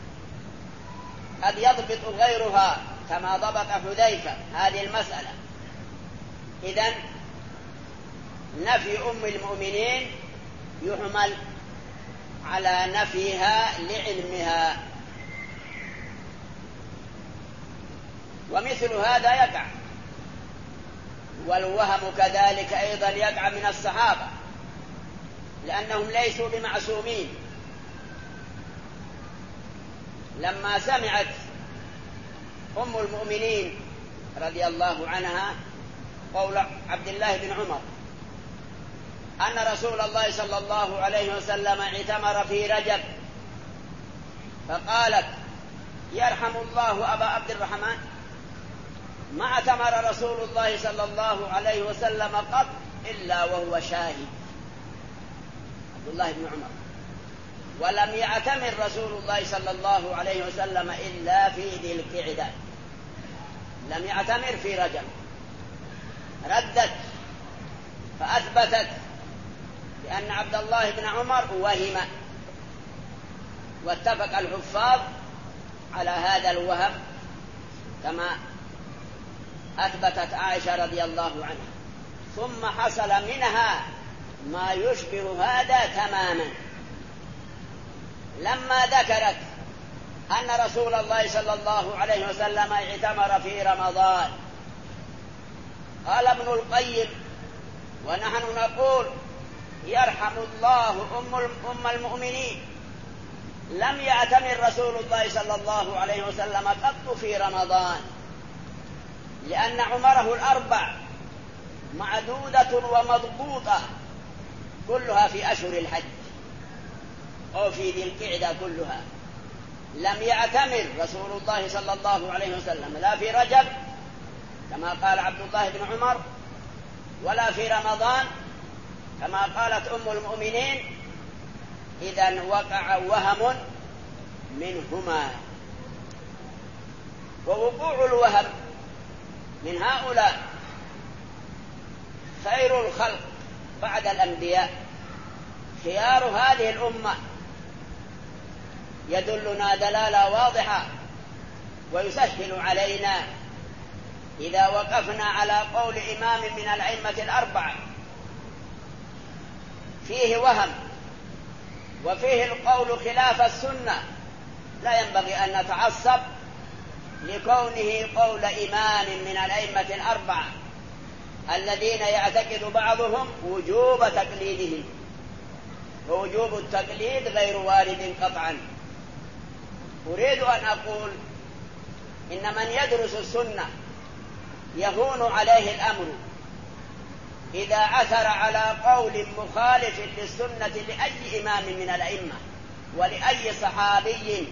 قد يضبط غيرها كما ضبط حذيفة هذه المسألة. إذن نفي أم المؤمنين يحمل على نفيها لعلمها. ومثل هذا يقع، والوهم كذلك أيضا يقع من الصحابة لأنهم ليسوا بمعصومين. لما سمعت أم المؤمنين رضي الله عنها قول عبد الله بن عمر أن رسول الله صلى الله عليه وسلم اعتمر في رجب، فقالت يرحم الله أبا عبد الرحمن ما اعتمر رسول الله صلى الله عليه وسلم قط إلا وهو شاهد. عبد الله بن عمر ولم يعتمر رسول الله صلى الله عليه وسلم إلا في ذي القعدة، لم يعتمر في رجب، ردت فأثبتت بأن عبد الله بن عمر وهم، واتفق الحفاظ على هذا الوهم كما أثبتت عائشة رضي الله عنها. ثم حصل منها ما يشبه هذا تماما لما ذكرت أن رسول الله صلى الله عليه وسلم اعتمر في رمضان. قال ابن القيم: ونحن نقول يرحم الله أم المؤمنين، لم يعتمر رسول الله صلى الله عليه وسلم قط في رمضان، لأن عمره الأربع معدودة ومضبوطة كلها في أشهر الحج أو في ذي القعدة كلها. لم يعتمر رسول الله صلى الله عليه وسلم لا في رجب كما قال عبد الله بن عمر، ولا في رمضان كما قالت أم المؤمنين. إذن وقع وهم منهما. ووقوع الوهم من هؤلاء خير الخلق بعد الأنبياء، خيار هذه الأمة، يدلنا دلالة واضحة ويسهل علينا إذا وقفنا على قول إمام من الأئمة الأربعة فيه وهم وفيه القول خلاف السنة، لا ينبغي أن نتعصب لكونه قول إمام من الأئمة الأربعة الذين يعتقد بعضهم وجوب تقليده، ووجوب التقليد غير وارد قطعا. أريد أن أقول إن من يدرس السنة يهون عليه الأمر إذا عثر على قول مخالف للسنة لأي إمام من الأئمة ولأي صحابي،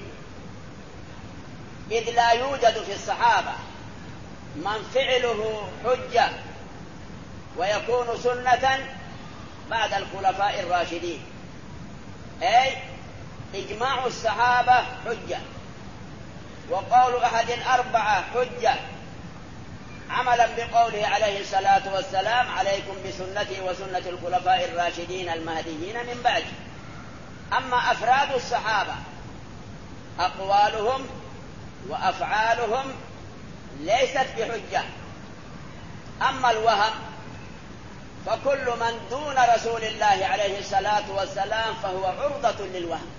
إذ لا يوجد في الصحابة من فعله حجة ويكون سنة بعد الخلفاء الراشدين، أي إجماع الصحابة حجة، وقول أحد الأربعة حجة، عملا بقوله عليه الصلاة والسلام: عليكم بسنتي وسنة الخلفاء الراشدين المهديين من بعد. أما أفراد الصحابة أقوالهم وأفعالهم ليست بحجة. أما الوهم فكل من دون رسول الله عليه الصلاة والسلام فهو عرضة للوهم.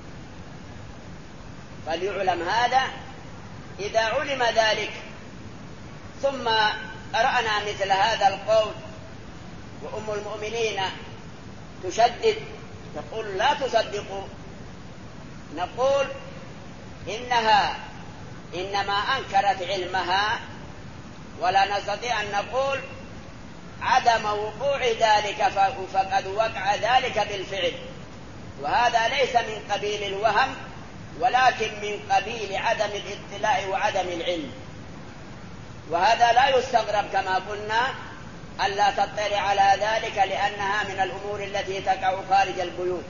فليعلم هذا. إذا علم ذلك ثم قرأنا مثل هذا القول وأم المؤمنين تشدد تقول لا تصدقوا، نقول إنها إنما أنكرت علمها، ولا نستطيع أن نقول عدم وقوع ذلك فقد وقع ذلك بالفعل، وهذا ليس من قبيل الوهم ولكن من قبيل عدم الاطلاع وعدم العلم. وهذا لا يستغرب كما قلنا ألا تطلع على ذلك، لأنها من الأمور التي تقع خارج البيوت.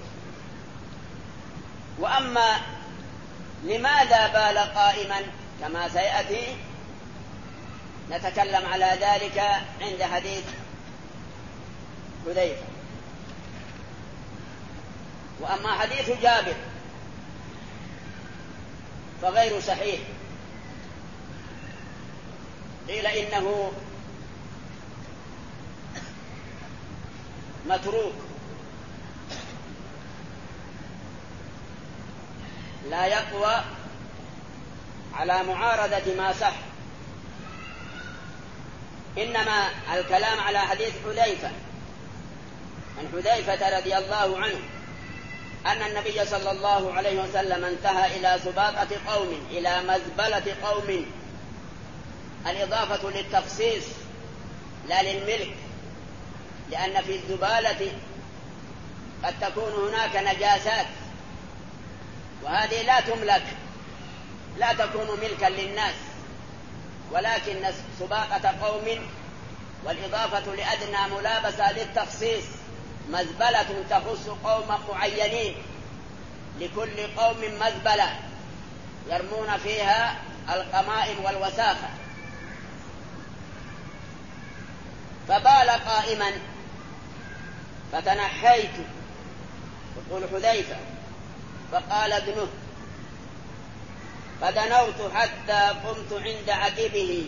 وأما لماذا بال قائما كما سيأتي نتكلم على ذلك عند حديث حذيفة. وأما حديث جابر فغير صحيح، قيل إنه متروك لا يقوى على معارضة ما صح، إنما الكلام على حديث حذيفة عن حذيفة رضي الله عنه أن النبي صلى الله عليه وسلم انتهى إلى سباقة قوم، إلى مزبلة قوم، الإضافة للتخصيص لا للملك، لأن في الزبالة قد تكون هناك نجاسات وهذه لا تملك، لا تكون ملكا للناس، ولكن سباقة قوم والإضافة لأدنى ملابسة للتخصيص، مزبلة تخص قوم معينين، لكل قوم مزبلة يرمون فيها القمائم والوساخة. فبال قائما فتنحيت، يقول حذيفة، فقال ابنه فدنوت حتى قمت عند عقبه.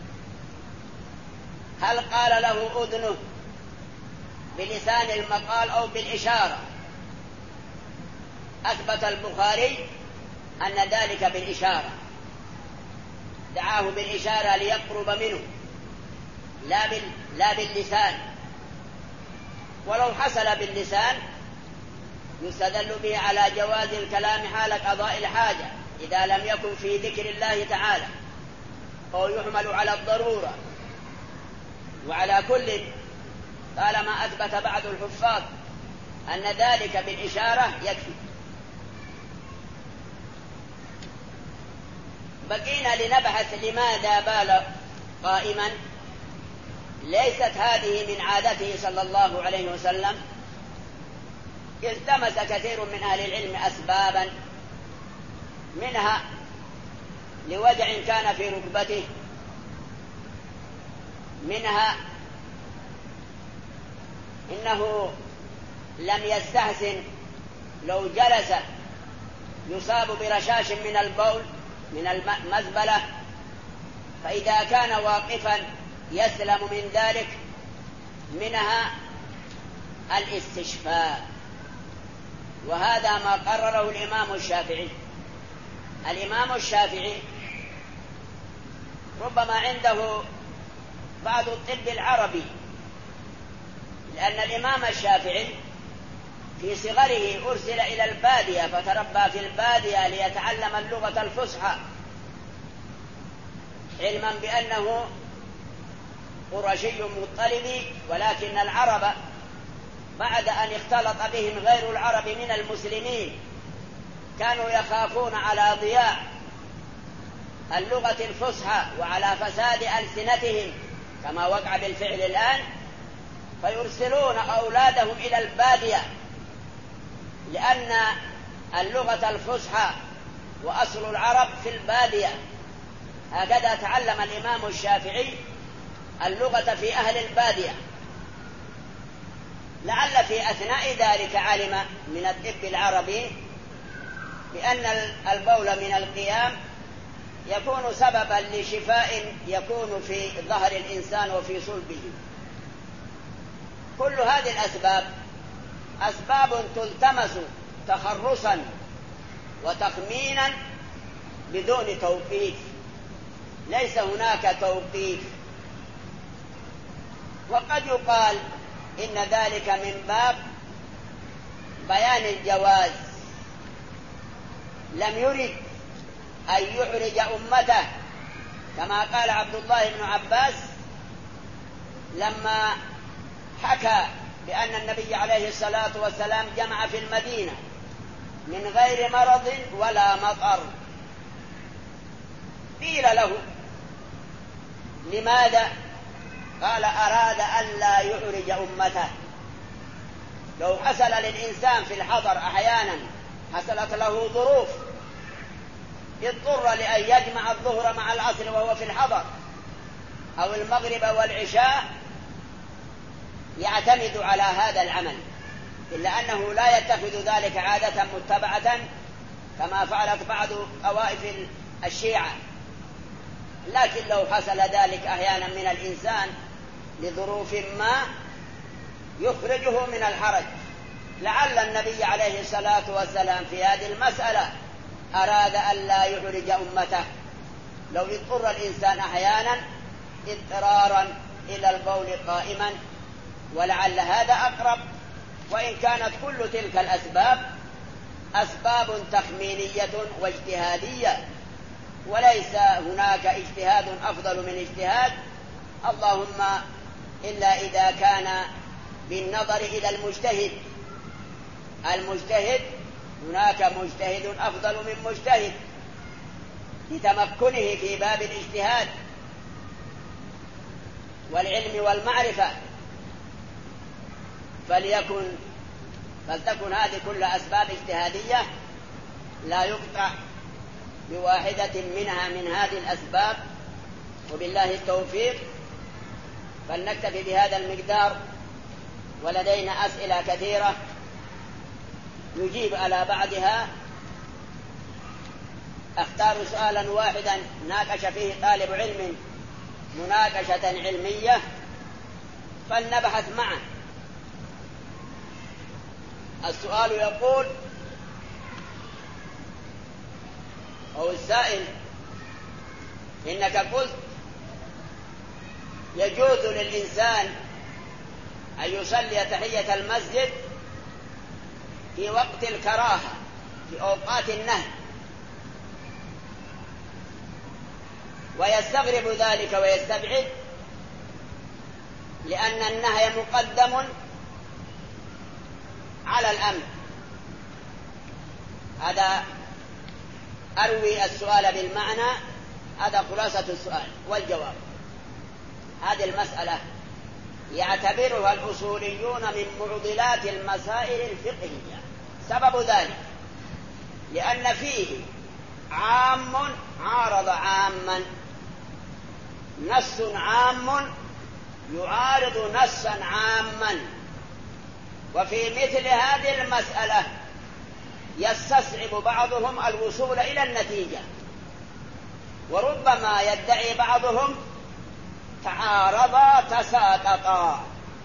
هل قال له أذنه بلسان المقال أو بالإشارة؟ أثبت البخاري أن ذلك بالإشارة، دعاه بالإشارة ليقرب منه لا, بال... لا باللسان. ولو حصل باللسان يستدل به على جواز الكلام حال قضاء الحاجة إذا لم يكن في ذكر الله تعالى، أو يحمل على الضرورة. وعلى كل طالما أثبت بعض الحفاظ أن ذلك بالإشارة يكفي. بقينا لنبحث لماذا بال قائما. ليست هذه من عادته صلى الله عليه وسلم. التمس كثير من أهل العلم أسبابا، منها لوجع كان في ركبته، منها إنه لم يستحسن لو جلس يصاب برشاش من البول من المزبلة، فإذا كان واقفا يسلم من ذلك. منها الاستشفاء، وهذا ما قرره الإمام الشافعي. الإمام الشافعي ربما عنده بعض الطب العربي، لأن الإمام الشافعي في صغره أرسل إلى البادية فتربى في البادية ليتعلم اللغة الفصحى، علما بأنه قرشي مطلبي، ولكن العرب بعد أن اختلط بهم غير العرب من المسلمين كانوا يخافون على ضياع اللغة الفصحى وعلى فساد ألسنتهم كما وقع بالفعل الآن، فيرسلون أولادهم إلى البادية، لأن اللغة الفصحى وأصل العرب في البادية. هكذا تعلم الإمام الشافعي اللغة في أهل البادية. لعل في أثناء ذلك علم من الطب العربي بأن البول من القيام يكون سببا لشفاء يكون في ظهر الإنسان وفي صلبه. كل هذه الأسباب أسباب تلتمس تخرصا وتخمينا بدون توقيف، ليس هناك توقيف. وقد يقال إن ذلك من باب بيان الجواز، لم يرد أن يحرج أمته، كما قال عبد الله بن عباس لما حكى بأن النبي عليه الصلاة والسلام جمع في المدينة من غير مرض ولا مطر. قيل له لماذا؟ قال أراد أن لا يحرج أمته. لو حصل للإنسان في الحضر أحيانا حصلت له ظروف اضطر لأن يجمع الظهر مع العصر وهو في الحضر أو المغرب والعشاء، يعتمد على هذا العمل، إلا أنه لا يتخذ ذلك عادة متبعة كما فعلت بعض طوائف الشيعة. لكن لو حصل ذلك أحيانا من الإنسان لظروف ما يخرجه من الحرج، لعل النبي عليه الصلاة والسلام في هذه المسألة أراد أن لا يحرج أمته. لو اضطر الإنسان أحيانا اضطرارا إلى البول قائما، ولعل هذا أقرب، وإن كانت كل تلك الأسباب أسباب تخمينية واجتهادية، وليس هناك اجتهاد أفضل من اجتهاد، اللهم إلا إذا كان بالنظر إلى المجتهد. المجتهد هناك مجتهد أفضل من مجتهد لتمكنه في باب الاجتهاد والعلم والمعرفة، فليكن فلتكن هذه كل أسباب اجتهادية لا يقطع بواحدة منها من هذه الأسباب، وبالله التوفيق. فلنكتفي بهذا المقدار، ولدينا أسئلة كثيرة نجيب على بعضها. أختار سؤالا واحدا ناقش فيه طالب علم مناقشة علمية فلنبحث معه. السؤال يقول أو السائل: إنك قلت يجوز للإنسان أن يصلي تحية المسجد في وقت الكراهة في أوقات النهي، ويستغرب ذلك ويستبعد لأن النهي مقدم على الأمر. هذا أروي السؤال بالمعنى، هذا خلاصة السؤال والجواب. هذه المسألة يعتبرها الأصوليون من معضلات المسائل الفقهية. سبب ذلك لأن فيه عام عارض عاما، نص عام يعارض نصا عاما، وفي مثل هذه المسألة يستصعب بعضهم الوصول إلى النتيجة، وربما يدعي بعضهم تعارضا تساقطا،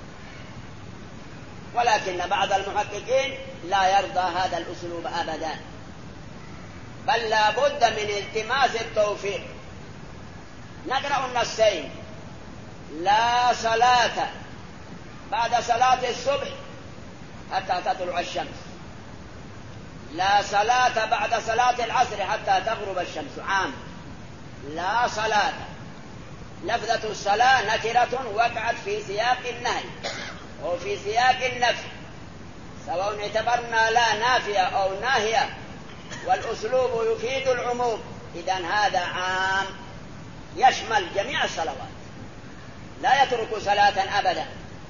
ولكن بعض المحققين لا يرضى هذا الأسلوب أبدا، بل لا بد من التماس التوفيق. نقرأ النصين: لا صلاة بعد صلاة الصبح حتى تطلع الشمس، لا صلاة بعد صلاة العصر حتى تغرب الشمس. عام لا صلاة، لفظة الصلاة نكرة وقعت في سياق النهي وفي سياق النفي، سواء اعتبرنا لا نافية أو ناهية، والأسلوب يفيد العموم. إذن هذا عام يشمل جميع الصلوات، لا يترك صلاة أبدا.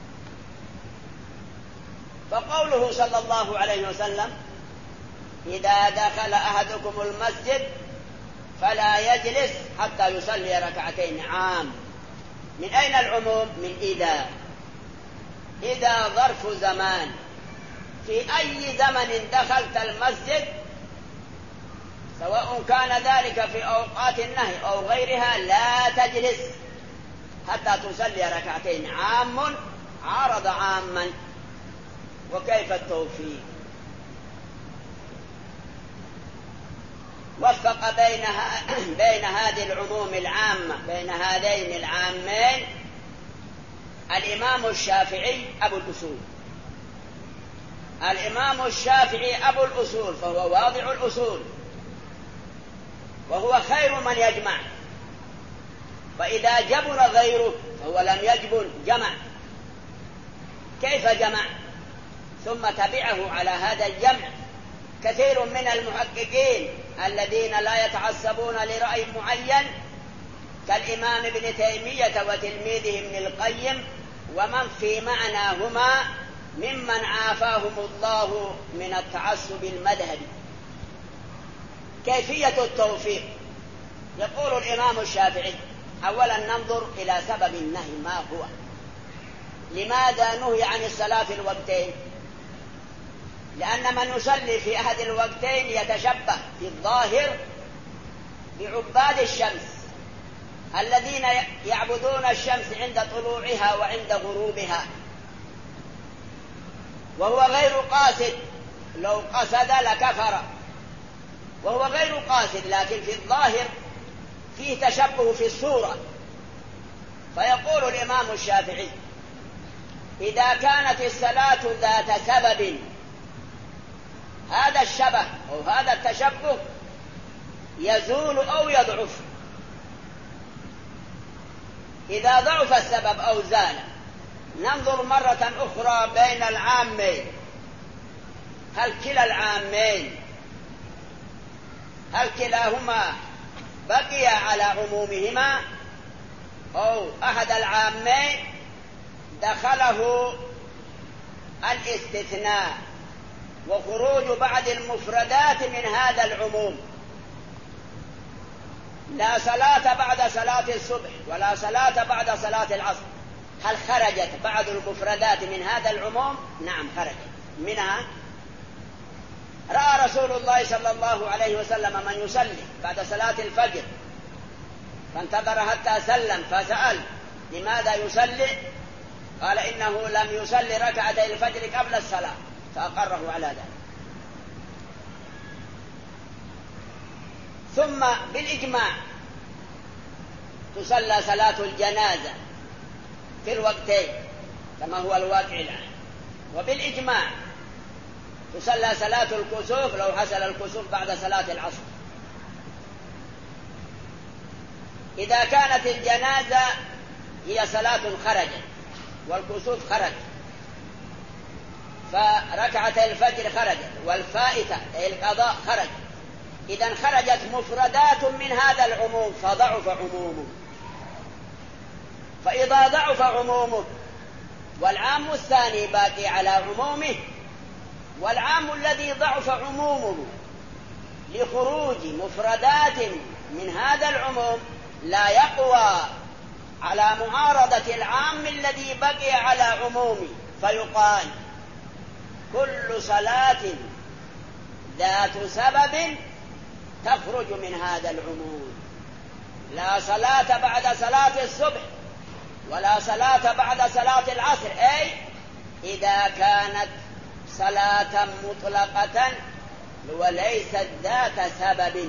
فقوله صلى الله عليه وسلم: إذا دخل أحدكم المسجد فلا يجلس حتى يصلي ركعتين، عام. من أين العموم؟ من إذا. إذا ظرف زمان، في أي زمن دخلت المسجد سواء كان ذلك في أوقات النهي أو غيرها لا تجلس حتى تصلي ركعتين. عام عارض عاما. وكيف التوفيق؟ وفق بينها بين هذه العموم العامة، بين هذين العامين، الإمام الشافعي أبو الأصول. الإمام الشافعي أبو الأصول، فهو واضع الأصول، وهو خير من يجمع، فإذا جبن غيره فهو لم يجبن، جمع. كيف جمع؟ ثم تبعه على هذا الجمع كثير من المحققين الذين لا يتعصبون لرأي معين، كالإمام ابن تيمية وتلميذه ابن القيم، ومن في معناهما ممن عافاهم الله من التعصب المذهبي. كيفية التوفيق؟ يقول الإمام الشافعي: أولا ننظر إلى سبب النهي ما هو، لماذا نهي عن الصلاة في الوقتين؟ لأن من يصلي في أحد الوقتين يتشبه في الظاهر بعباد الشمس الذين يعبدون الشمس عند طلوعها وعند غروبها، وهو غير قاصد، لو قصد لكفر، وهو غير قاصد، لكن في الظاهر فيه تشبه في الصورة. فيقول الإمام الشافعي: إذا كانت الصلاة ذات سبب، هذا الشبه أو هذا التشبه يزول أو يضعف. إذا ضعف السبب أو زال ننظر مرة أخرى بين العامين، هل كلا العامين هل كلاهما بقي على عمومهما، أو أحد العامين دخله الاستثناء وخروج بعض المفردات من هذا العموم. لا صلاة بعد صلاة الصبح ولا صلاة بعد صلاة العصر، هل خرجت بعض المفردات من هذا العموم؟ نعم خرجت منها. رأى رسول الله صلى الله عليه وسلم من يصلي بعد صلاة الفجر فانتظر حتى سلم فسأل لماذا يصلي؟ قال إنه لم يصلي ركعتي الفجر قبل الصلاة، فأقره على ذلك. ثم بالإجماع تصلى صلاة الجنازة في الوقتين كما هو الواقع الآن، وبالإجماع تصلى صلاة الكسوف لو حصل الكسوف بعد صلاة العصر. إذا كانت الجنازة هي صلاة خرجت والكسوف خرج، فركعتي الفجر خرجت والفائتة أي القضاء خرج، إذن خرجت مفردات من هذا العموم فضعف عمومه. فإذا ضعف عمومه والعام الثاني باقي على عمومه، والعام الذي ضعف عمومه لخروج مفردات من هذا العموم لا يقوى على معارضة العام الذي بقي على عمومه، فيقال كل صلاة ذات سبب تخرج من هذا العموم. لا صلاة بعد صلاة الصبح ولا صلاة بعد صلاة العصر، أي إذا كانت صلاة مطلقة وليست ذات سبب.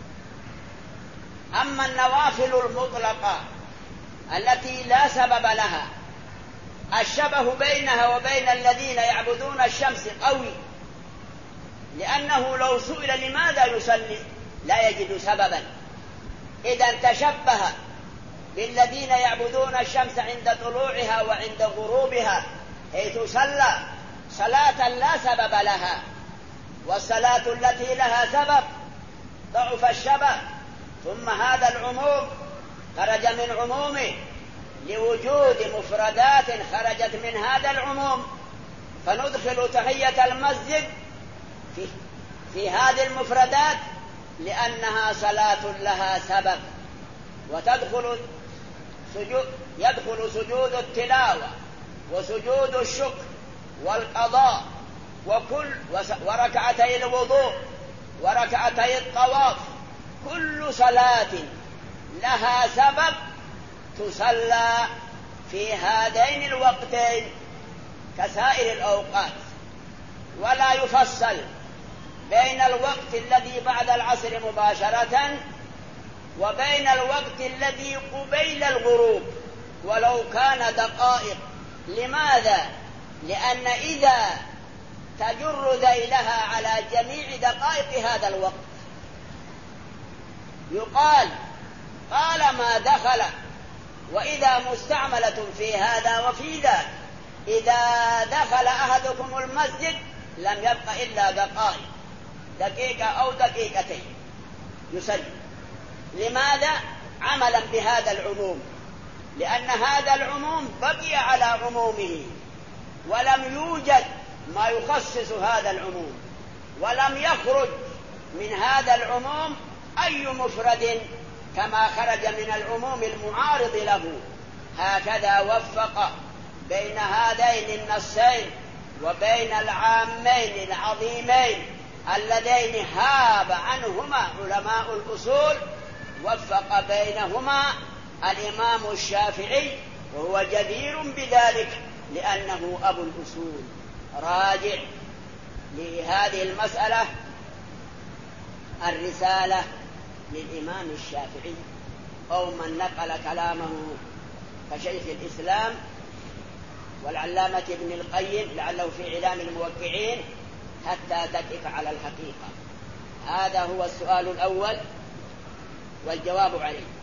أما النوافل المطلقة التي لا سبب لها الشبه بينها وبين الذين يعبدون الشمس قوي، لأنه لو سئل لماذا يصلي لا يجد سببا. إذا تشبه بالذين يعبدون الشمس عند طلوعها وعند غروبها، حيث صلى صلاة لا سبب لها، والصلاة التي لها سبب ضعف الشبه. ثم هذا العموم خرج من عمومه لوجود مفردات خرجت من هذا العموم، فندخل تحية المسجد في, في هذه المفردات لأنها صلاة لها سبب، وتدخل سجود يدخل سجود التلاوة وسجود الشكر والقضاء وكل وركعتي الوضوء وركعتي الطواف، كل صلاة لها سبب تصلى في هذين الوقتين كسائر الأوقات، ولا يفصل بين الوقت الذي بعد العصر مباشرة وبين الوقت الذي قبيل الغروب ولو كان دقائق. لماذا؟ لأن إذا تجر ذيلها على جميع دقائق هذا الوقت يقال طالما دخل، وإذا مستعملة في هذا وفي ذاك. إذا دخل أحدكم المسجد لم يبق إلا دقائق، دقيقة أو دقيقتين يصلي. لماذا؟ عملا بهذا العموم، لأن هذا العموم بقي على عمومه ولم يوجد ما يخصص هذا العموم، ولم يخرج من هذا العموم أي مفرد كما خرج من العموم المعارض له. هكذا وفق بين هذين النصين وبين العامين العظيمين اللذين هاب عنهما علماء الأصول، وفق بينهما الإمام الشافعي، وهو جدير بذلك لأنه أبو الأصول. راجع لهذه المسألة الرسالة للإمام الشافعي أو من نقل كلامه كشيخ الإسلام والعلامة ابن القيم لعله في إعلام الموقعين حتى تقف على الحقيقة. هذا هو السؤال الأول والجواب عليه.